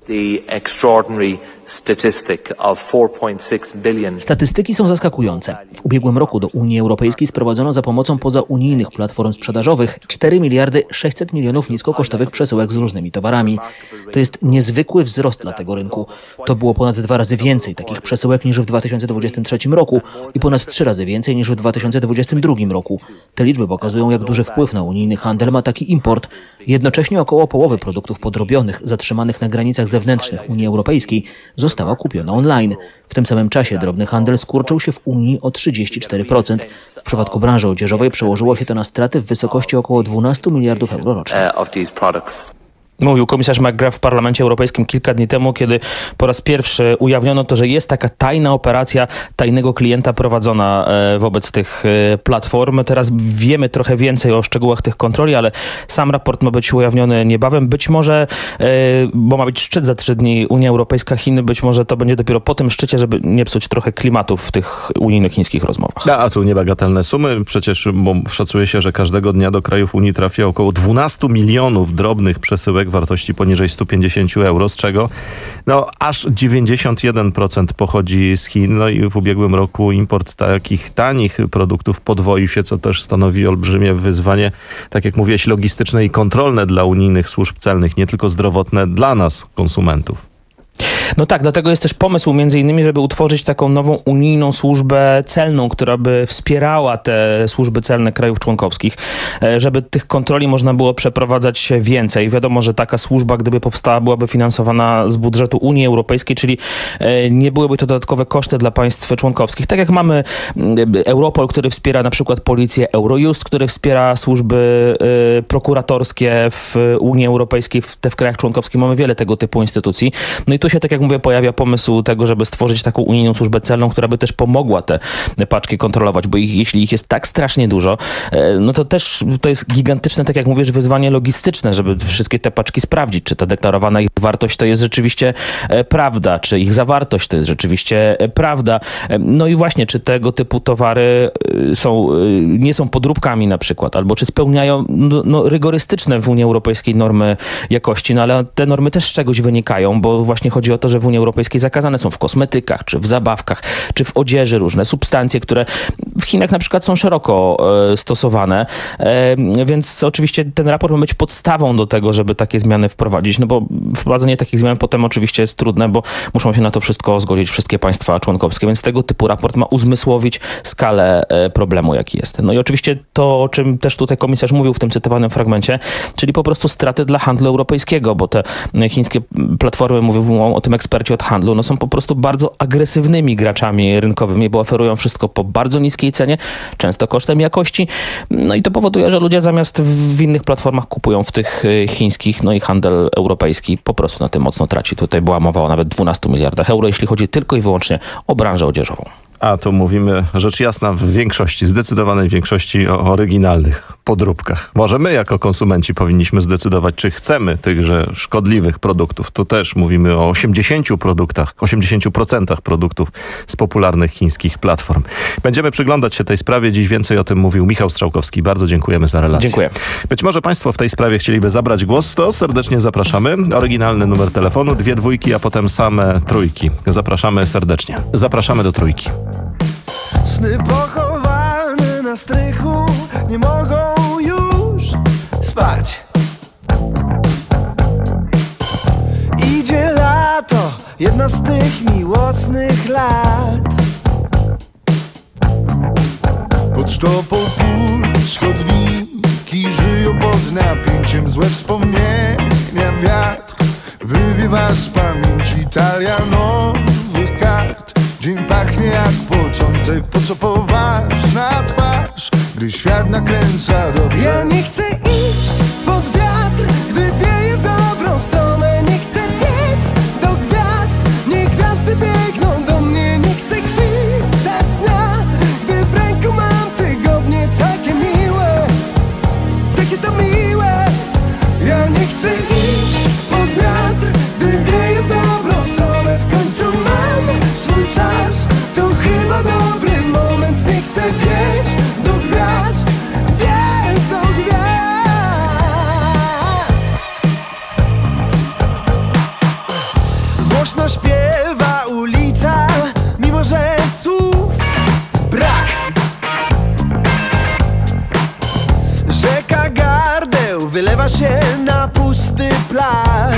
Statystyki są zaskakujące. W ubiegłym roku do Unii Europejskiej sprowadzono za pomocą pozaunijnych platform sprzedażowych 4 miliardy 600 milionów niskokosztowych przesyłek z różnymi towarami. To jest niezwykły wzrost dla tego rynku. To było ponad 2 razy więcej takich przesyłek niż w 2023 roku i ponad 3 razy więcej niż w 2022 roku. Te liczby pokazują, jak duży wpływ na unijny handel ma taki import. Jednocześnie około połowy produktów podrobionych zatrzymanych na granicach zewnętrznych Unii Europejskiej została kupiona online. W tym samym czasie drobny handel skurczył się w Unii o 34%. W przypadku branży odzieżowej przełożyło się to na straty w wysokości około 12 miliardów euro rocznie. Mówił komisarz McGrath w Parlamencie Europejskim kilka dni temu, kiedy po raz pierwszy ujawniono to, że jest taka tajna operacja tajnego klienta prowadzona wobec tych platform. Teraz wiemy trochę więcej o szczegółach tych kontroli, ale sam raport ma być ujawniony niebawem. Być może, bo ma być szczyt za 3 dni Unia Europejska, Chiny, być może to będzie dopiero po tym szczycie, żeby nie psuć trochę klimatu w tych unijno-chińskich rozmowach. A tu niebagatelne sumy. Przecież bo szacuje się, że każdego dnia do krajów Unii trafia około 12 milionów drobnych przesyłek wartości poniżej 150 euro, z czego aż 91% pochodzi z Chin. No i w ubiegłym roku import takich tanich produktów podwoił się, co też stanowi olbrzymie wyzwanie, tak jak mówiłeś, logistyczne i kontrolne dla unijnych służb celnych, nie tylko zdrowotne dla nas, konsumentów. No tak, dlatego jest też pomysł między innymi, żeby utworzyć taką nową unijną służbę celną, która by wspierała te służby celne krajów członkowskich, żeby tych kontroli można było przeprowadzać więcej. Wiadomo, że taka służba, gdyby powstała, byłaby finansowana z budżetu Unii Europejskiej, czyli nie byłyby to dodatkowe koszty dla państw członkowskich. Tak jak mamy Europol, który wspiera na przykład policję, Eurojust, który wspiera służby prokuratorskie w Unii Europejskiej, w krajach członkowskich. Mamy wiele tego typu instytucji. No i tu się, tak jak mówię, pojawia pomysł tego, żeby stworzyć taką unijną służbę celną, która by też pomogła te paczki kontrolować, bo jeśli ich jest tak strasznie dużo, no to też to jest gigantyczne, tak jak mówisz, wyzwanie logistyczne, żeby wszystkie te paczki sprawdzić, czy ta deklarowana ich wartość to jest rzeczywiście prawda, czy ich zawartość to jest rzeczywiście prawda. No i właśnie, czy tego typu towary nie są podróbkami na przykład, albo czy spełniają rygorystyczne w Unii Europejskiej normy jakości, no ale te normy też z czegoś wynikają, bo właśnie chodzi o to, że w Unii Europejskiej zakazane są w kosmetykach, czy w zabawkach, czy w odzieży różne substancje, które w Chinach na przykład są szeroko stosowane. Więc oczywiście ten raport ma być podstawą do tego, żeby takie zmiany wprowadzić, no bo wprowadzenie takich zmian potem oczywiście jest trudne, bo muszą się na to wszystko zgodzić wszystkie państwa członkowskie, więc tego typu raport ma uzmysłowić skalę problemu, jaki jest. No i oczywiście to, o czym też tutaj komisarz mówił w tym cytowanym fragmencie, czyli po prostu straty dla handlu europejskiego, bo te chińskie platformy, mówią o tym eksperci od handlu, no są po prostu bardzo agresywnymi graczami rynkowymi, bo oferują wszystko po bardzo niskiej cenie, często kosztem jakości. No i to powoduje, że ludzie zamiast w innych platformach kupują w tych chińskich, no i handel europejski po prostu na tym mocno traci. Tutaj była mowa o nawet 12 miliardach euro, jeśli chodzi tylko i wyłącznie o branżę odzieżową. A tu mówimy, rzecz jasna, w większości, zdecydowanej większości o oryginalnych podróbkach. Może my jako konsumenci powinniśmy zdecydować, czy chcemy tychże szkodliwych produktów. Tu też mówimy o 80% produktów z popularnych chińskich platform. Będziemy przyglądać się tej sprawie. Dziś więcej o tym mówił Michał Strzałkowski. Bardzo dziękujemy za relację. Dziękuję. Być może państwo w tej sprawie chcieliby zabrać głos, to serdecznie zapraszamy. Oryginalny numer telefonu, 2 dwójki, a potem same trójki. Zapraszamy serdecznie. Zapraszamy do trójki. Sny pochowane na strychu nie mogą już spać. Idzie lato, jedno z tych miłosnych lat. Pod sztopą puls chodniki żyją pod napięciem. Złe wspomnienia wiatr wywiewa z pamięci. Talia nowych kart. Dzień pachnie jak początek, po co poważna twarz, gdy świat nakręca dobrze. Ja nie chcę iść pod wiatr, gdy wieje w dobrą stronę. Nie chcę biec do gwiazd, niech gwiazdy biegną do mnie. Nie chcę chwitać dnia, gdy w ręku mam tygodnie. Takie miłe, takie to miłe. Ja nie chcę iść pod wiatr, gdy wieje w dobrą stronę. W końcu mam swój czas, to chyba dobry moment. Nie chcę biec do gwiazd, biec do gwiazd. Głośno śpiewa ulica, mimo że słów brak. Rzeka gardeł wylewa się na pusty plac.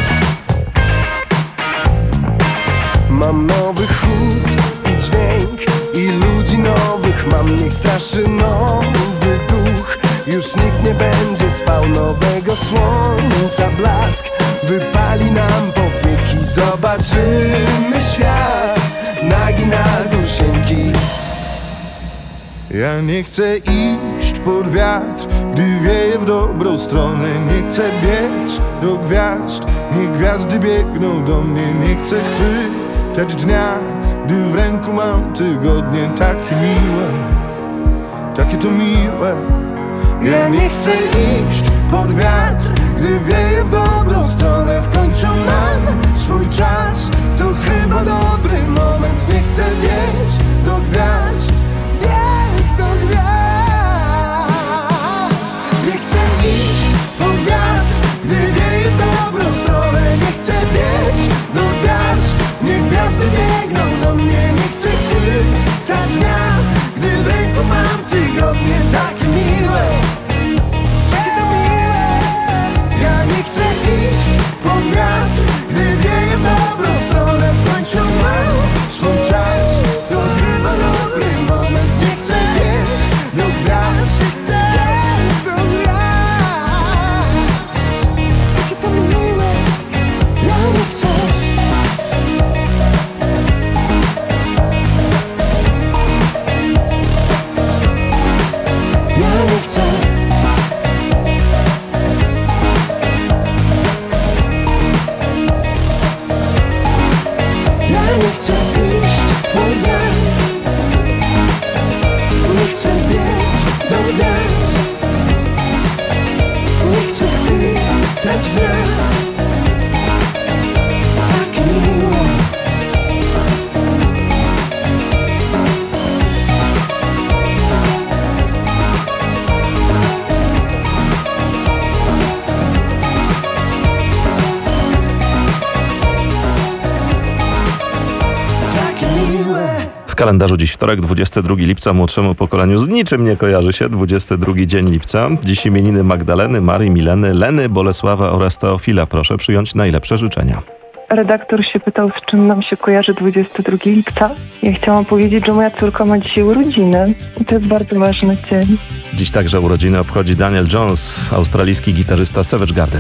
Mam nowy chód i dźwięk i ludzi nowych mam. Niech straszy nowy duch. Już nikt nie będzie spał. Nowego słońca blask wypali nam powieki. Zobaczymy świat nagi na dusieńki. Ja nie chcę iść pod wiatr, gdy wieje wieje w dobrą stronę. Nie chcę biec do gwiazd, niech gwiazdy biegną do mnie. Nie chcę chwytać dnia, gdy w ręku mam tygodnie. Takie miłe, takie to miłe. Ja nie chcę iść pod wiatr, gdy wieje w dobrą stronę. W końcu mam swój czas, to chyba dobry moment. Nie chcę biec do gwiazd, biec do gwiazd. Nie chcę iść pod wiatr, gdy wieje w dobrą stronę. Nie chcę biec do gwiazd, niech gwiazdy biegną do mnie. Nie chcę chwytać dnia, gdy w ręku mam tygodnie. Takie miłe, takie to miłe. Ja nie chcę iść pod wiatr, gdy wieje w dobrą stronę. W końcu mam swój czas, to chyba dobry moment. Nie chcę biec do gwiazd, chcę biec do gwiazd. Takie to miłe, ja nie chcę. Ja nie chcę. Ja nie chcę iść pod wiatr, nie chcę biec do gwiazd, nie chcę chwytać dnia. Takie miłe. W kalendarzu dziś wtorek, 22 lipca. Młodszemu pokoleniu z niczym nie kojarzy się 22 dzień lipca. Dziś imieniny Magdaleny, Marii, Mileny, Leny, Bolesława oraz Teofila. Proszę przyjąć najlepsze życzenia. Redaktor się pytał, z czym nam się kojarzy 22 lipca. Ja chciałam powiedzieć, że moja córka ma dzisiaj urodziny i to jest bardzo ważny dzień. Dziś także urodziny obchodzi Daniel Jones, australijski gitarzysta Savage Garden.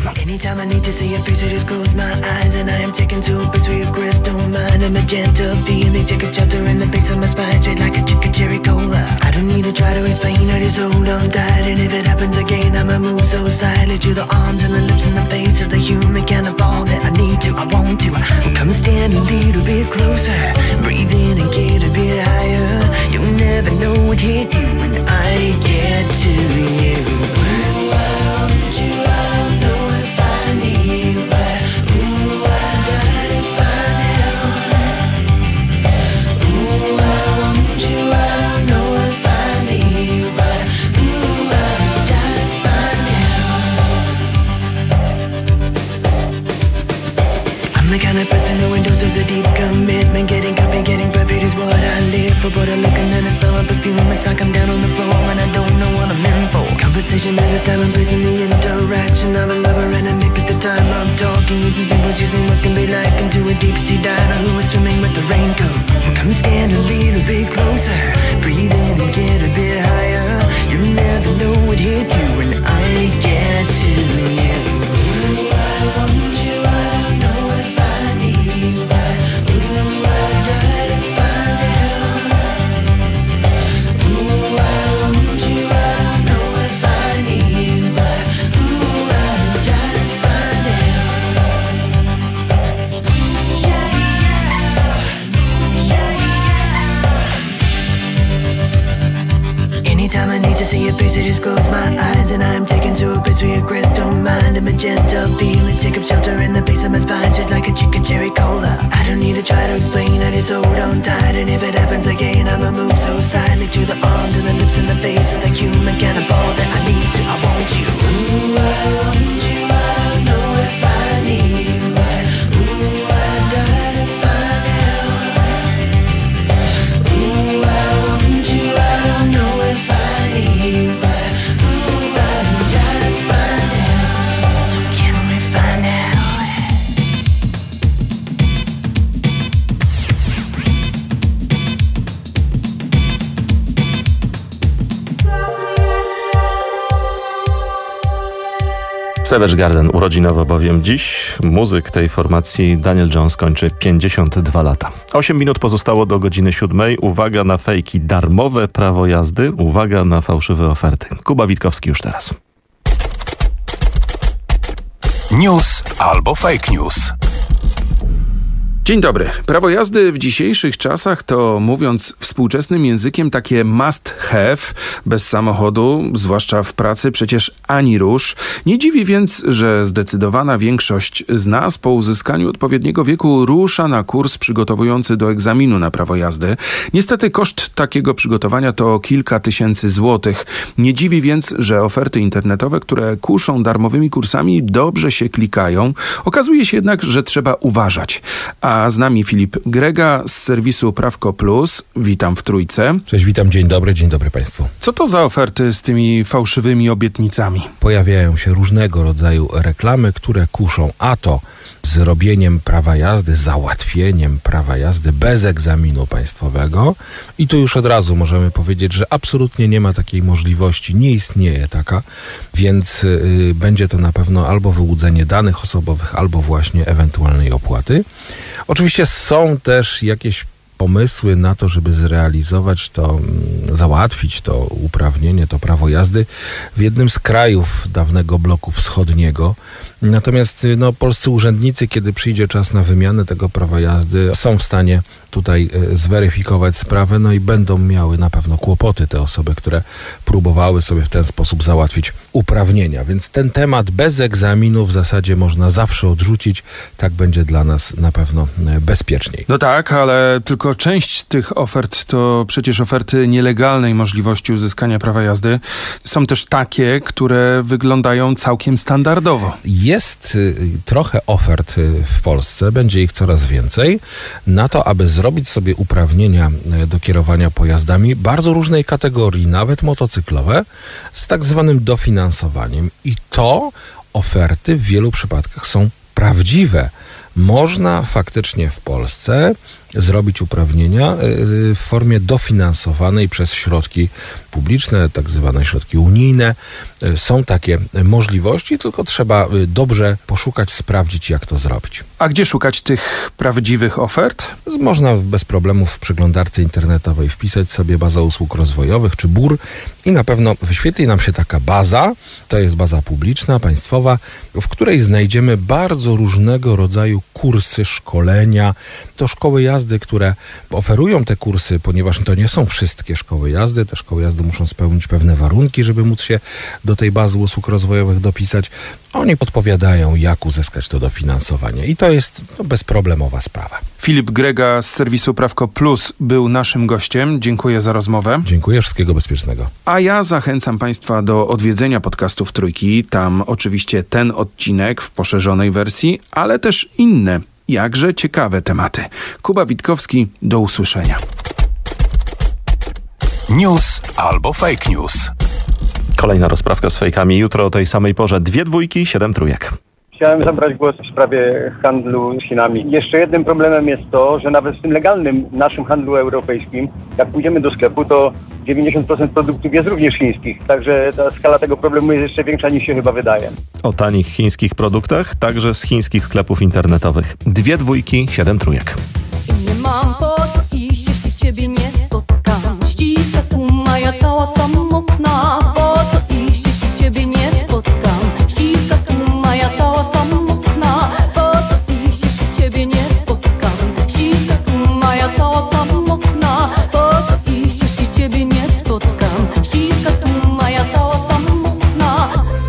Come stand a little bit closer, breathe in and get a bit higher. You'll never know what hit you when I get to you. Ooh, I want you, I don't know if I need you, but ooh, I gotta find out. Ooh, I want you, I don't know if I need you, but ooh, I gotta find out. I'm the kind of person who endorses a deep commitment. Getting coffee, getting perfect is what I live for. But I look and then I smell my perfume. It's like I'm down on the floor and I don't know what I'm in for. Conversation is a time and place in the interaction of a lover and a mate at the time I'm talking. Using symbols, using what can be like into a deep sea diver who is swimming with the raincoat. Come stand a little bit closer, breathe in and get a bit higher. You'll never know what hit you when I get to you. Ooh, I want you, I don't know if I need you, but ooh, I gotta find out. Ooh, I want you, I don't know if I need you, but ooh, I gotta find out. Yeah, yeah. Anytime I need to see your face, I just close my eyes and I'm taken to a place where your crystal mind and magenta feelings take up shelter in the base of my spine, shit like a chicken cherry cola. I don't need to try to explain, I just hold on tight, and if it happens again, I'ma move so silently to the arms and the lips and the face of the human cannibal that I need to, I want you. Ooh, I want you, I don't know if I need you, but ooh, I gotta find out. Ooh, I want you, I don't know if I need you, but ooh, I gotta find out. So can we find out? Savage Garden urodzinowo bowiem dziś. Muzyk tej formacji Daniel Jones kończy 52 lata. 8 minut pozostało do godziny 7. Uwaga na fejki, darmowe prawo jazdy. Uwaga na fałszywe oferty. Kuba Witkowski już teraz. News albo fake news. Dzień dobry. Prawo jazdy w dzisiejszych czasach to, mówiąc współczesnym językiem, takie must have. Bez samochodu, zwłaszcza w pracy, przecież ani rusz. Nie dziwi więc, że zdecydowana większość z nas po uzyskaniu odpowiedniego wieku rusza na kurs przygotowujący do egzaminu na prawo jazdy. Niestety koszt takiego przygotowania to kilka tysięcy złotych. Nie dziwi więc, że oferty internetowe, które kuszą darmowymi kursami, dobrze się klikają. Okazuje się jednak, że trzeba uważać. A z nami Filip Grega z serwisu Prawko Plus. Witam w Trójce. Cześć, witam, dzień dobry Państwu. Co to za oferty z tymi fałszywymi obietnicami? Pojawiają się różnego rodzaju reklamy, które kuszą a to zrobieniem prawa jazdy, załatwieniem prawa jazdy bez egzaminu państwowego. I tu już od razu możemy powiedzieć, że absolutnie nie ma takiej możliwości, nie istnieje taka, więc będzie to na pewno albo wyłudzenie danych osobowych, albo właśnie ewentualnej opłaty. Oczywiście są też jakieś pomysły na to, żeby zrealizować to, załatwić to uprawnienie, to prawo jazdy w jednym z krajów dawnego bloku wschodniego. Natomiast polscy urzędnicy, kiedy przyjdzie czas na wymianę tego prawa jazdy, są w stanie tutaj zweryfikować sprawę, i będą miały na pewno kłopoty te osoby, które próbowały sobie w ten sposób załatwić uprawnienia. Więc ten temat bez egzaminu w zasadzie można zawsze odrzucić. Tak będzie dla nas na pewno bezpieczniej. No tak, ale tylko część tych ofert to przecież oferty nielegalnej możliwości uzyskania prawa jazdy. Są też takie, które wyglądają całkiem standardowo. Jest trochę ofert w Polsce, będzie ich coraz więcej, na to, aby zrobić sobie uprawnienia do kierowania pojazdami bardzo różnej kategorii, nawet motocyklowe, z tak zwanym dofinansowaniem. I to oferty w wielu przypadkach są prawdziwe. Można faktycznie w Polsce zrobić uprawnienia w formie dofinansowanej przez środki publiczne, tak zwane środki unijne. Są takie możliwości, tylko trzeba dobrze poszukać, sprawdzić, jak to zrobić. A gdzie szukać tych prawdziwych ofert? Można bez problemu w przeglądarce internetowej wpisać sobie baza usług rozwojowych czy BUR i na pewno wyświetli nam się taka baza, to jest baza publiczna, państwowa, w której znajdziemy bardzo różnego rodzaju kursy, szkolenia. To szkoły jazdy, które oferują te kursy, ponieważ to nie są wszystkie szkoły jazdy. Te szkoły jazdy muszą spełnić pewne warunki, żeby móc się do tej bazy usług rozwojowych dopisać. Oni podpowiadają, jak uzyskać to dofinansowanie. I to jest bezproblemowa sprawa. Filip Grega z serwisu Prawko Plus był naszym gościem. Dziękuję za rozmowę. Dziękuję, wszystkiego bezpiecznego. A ja zachęcam Państwa do odwiedzenia podcastów Trójki. Tam oczywiście ten odcinek w poszerzonej wersji, ale też inne, jakże ciekawe tematy. Kuba Witkowski, do usłyszenia. News albo fake news. Kolejna rozprawka z fejkami. Jutro o tej samej porze 2 dwójki, 7 trójek. Chciałem zabrać głos w sprawie handlu z Chinami. Jeszcze jednym problemem jest to, że nawet w tym legalnym naszym handlu europejskim, jak pójdziemy do sklepu, to 90% produktów jest również chińskich. Także ta skala tego problemu jest jeszcze większa, niż się chyba wydaje. O tanich chińskich produktach, także z chińskich sklepów internetowych. 2 dwójki, 7 trójek. Nie mam po co iść, jeśli ciebie nie spotkam. Ściska tłuma, ja cała samotna. Po co iść, jeśli ciebie nie spotkam? Ściska tłuma, ja cała samotna. Po co iść, jeśli ciebie nie spotkam? Ściska tłuma, ja cała samotna. Po co iść, jeśli ciebie nie spotkam? Ściska tłuma, ja cała samotna.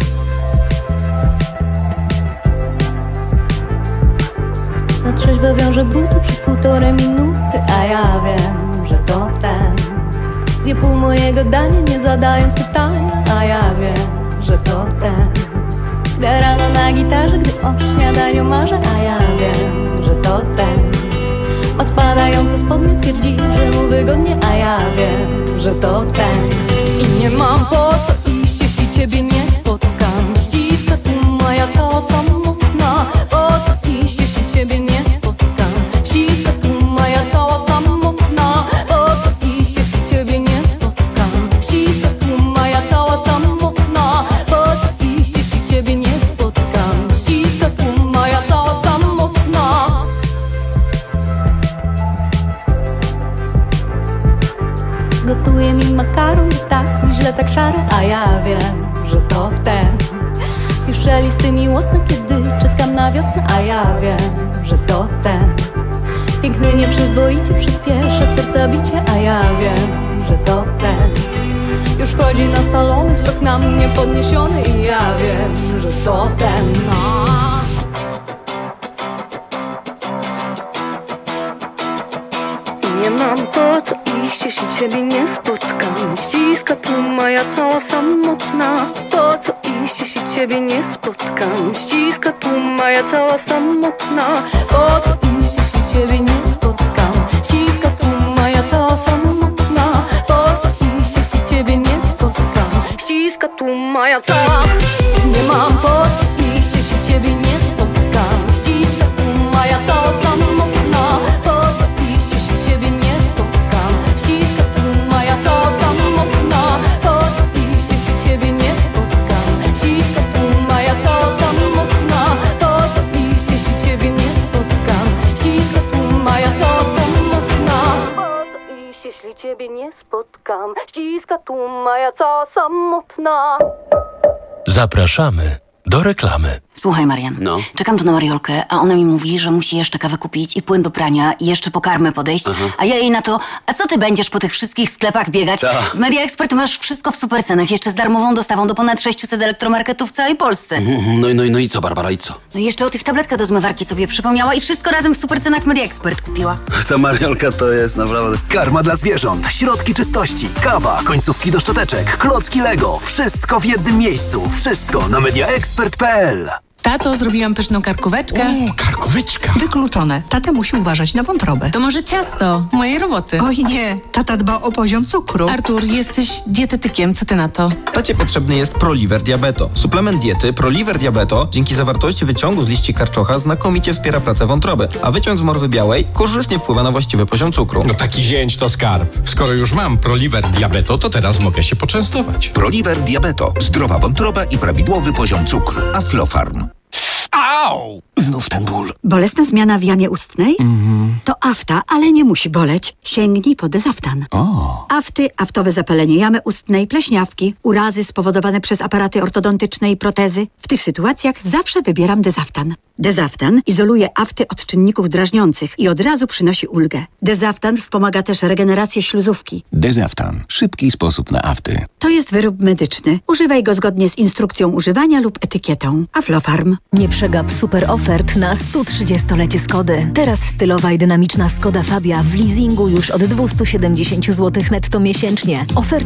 Na trzeźwo wiążę buty przez 1,5 minuty, a ja wiem, że to ten. Zje pół mojego dania, nie zadając pytania, a ja wiem, że to ten. Gra rano na gitarze, gdy o śniadaniu marzę, a ja wiem, że to ten. Ma spadające spodnie, twierdzi, że mu wygodnie, a ja wiem, że to ten. I nie mam po co iść, jeśli ciebie nie spotkam. Ściska tu moja cała samotna. Po co iść, jeśli ciebie nie spotkam? Ściska tu moja cała samotna. Po co iść, jeśli ciebie nie spotkam? Ściska tu moja cała samotna. Po co iść, jeśli ciebie nie spotkam? Ściska tu moja cała samotna. Gotuje mi makaron, tak źle, tak szary, a ja wiem, że to ten. Pisze te listy miłosne, kiedy czekam na wiosnę, a ja wiem, że to ten piękny nieprzyzwoicie przyspiesza serca bicie, a ja wiem, że to ten już chodzi na salony, wzrok na mnie podniesiony i ja wiem, że to ten. Nie mam po co iść, jeśli ciebie nie spotkam. Ściska tu moja cała samotna. Po co iść, jeśli ciebie nie spotkam? Ściska tu moja cała samotna. Po co iść, jeśli ciebie nie spotkam? Ściska tu moja cała samotna. Po co iść, jeśli ciebie nie spotkam? Ściska tu moja cała. Nie mam po co iść, jeśli ciebie nie spotkam. Ściska tu moja cała samotna. Po co iść, jeśli ciebie nie spotkam? Ściska tu moja cała samotna. Po co iść, jeśli ciebie nie spotkam? Ściska tu moja cała samotna. Po co iść, jeśli ciebie nie spotkam? Ściska tu moja cała samotna. Po co iść, jeśli ciebie nie spotkam? Ściska tu moja cała samotna. Zapraszamy do reklamy. Słuchaj, Marian, czekam tu na Mariolkę, a ona mi mówi, że musi jeszcze kawę kupić i płyn do prania i jeszcze po karmę podejść, a ja jej na to, a co ty będziesz po tych wszystkich sklepach biegać? W Media Expert masz wszystko w super cenach, jeszcze z darmową dostawą do ponad 600 elektromarketów w całej Polsce. No i co, Barbara, i co? No i jeszcze o tych tabletkach do zmywarki sobie przypomniała i wszystko razem w super cenach w Media Expert kupiła. Ta Mariolka to jest naprawdę... Karma dla zwierząt, środki czystości, kawa, końcówki do szczoteczek, klocki Lego. Wszystko w jednym miejscu. Wszystko na mediaexpert.pl. Tato, zrobiłam pyszną karkóweczkę. Karkóweczka? Wykluczone. Tata musi uważać na wątrobę. To może ciasto mojej roboty. Oj nie, tata dba o poziom cukru. Artur, jesteś dietetykiem, co ty na to? Tacie potrzebny jest Proliver Diabeto. Suplement diety Proliver Diabeto dzięki zawartości wyciągu z liści karczocha znakomicie wspiera pracę wątroby, a wyciąg z morwy białej korzystnie wpływa na właściwy poziom cukru. No taki zięć to skarb. Skoro już mam Proliver Diabeto, to teraz mogę się poczęstować. Proliver Diabeto. Zdrowa wątroba i prawidłowy poziom cukru. Aflofarm. Au! Znów ten ból. Bolesna zmiana w jamie ustnej? To afta, ale nie musi boleć. Sięgnij po Dezaftan. Afty, aftowe zapalenie jamy ustnej, pleśniawki, urazy spowodowane przez aparaty ortodontyczne i protezy. W tych sytuacjach zawsze wybieram Dezaftan. Dezaftan izoluje afty od czynników drażniących i od razu przynosi ulgę. Dezaftan wspomaga też regenerację śluzówki. Dezaftan. Szybki sposób na afty. To jest wyrób medyczny. Używaj go zgodnie z instrukcją używania lub etykietą. Aflofarm. Nie przegap super ofert na 130-lecie Skody. Teraz stylowa i dynamiczna Skoda Fabia w leasingu już od 270 zł netto miesięcznie. Oferta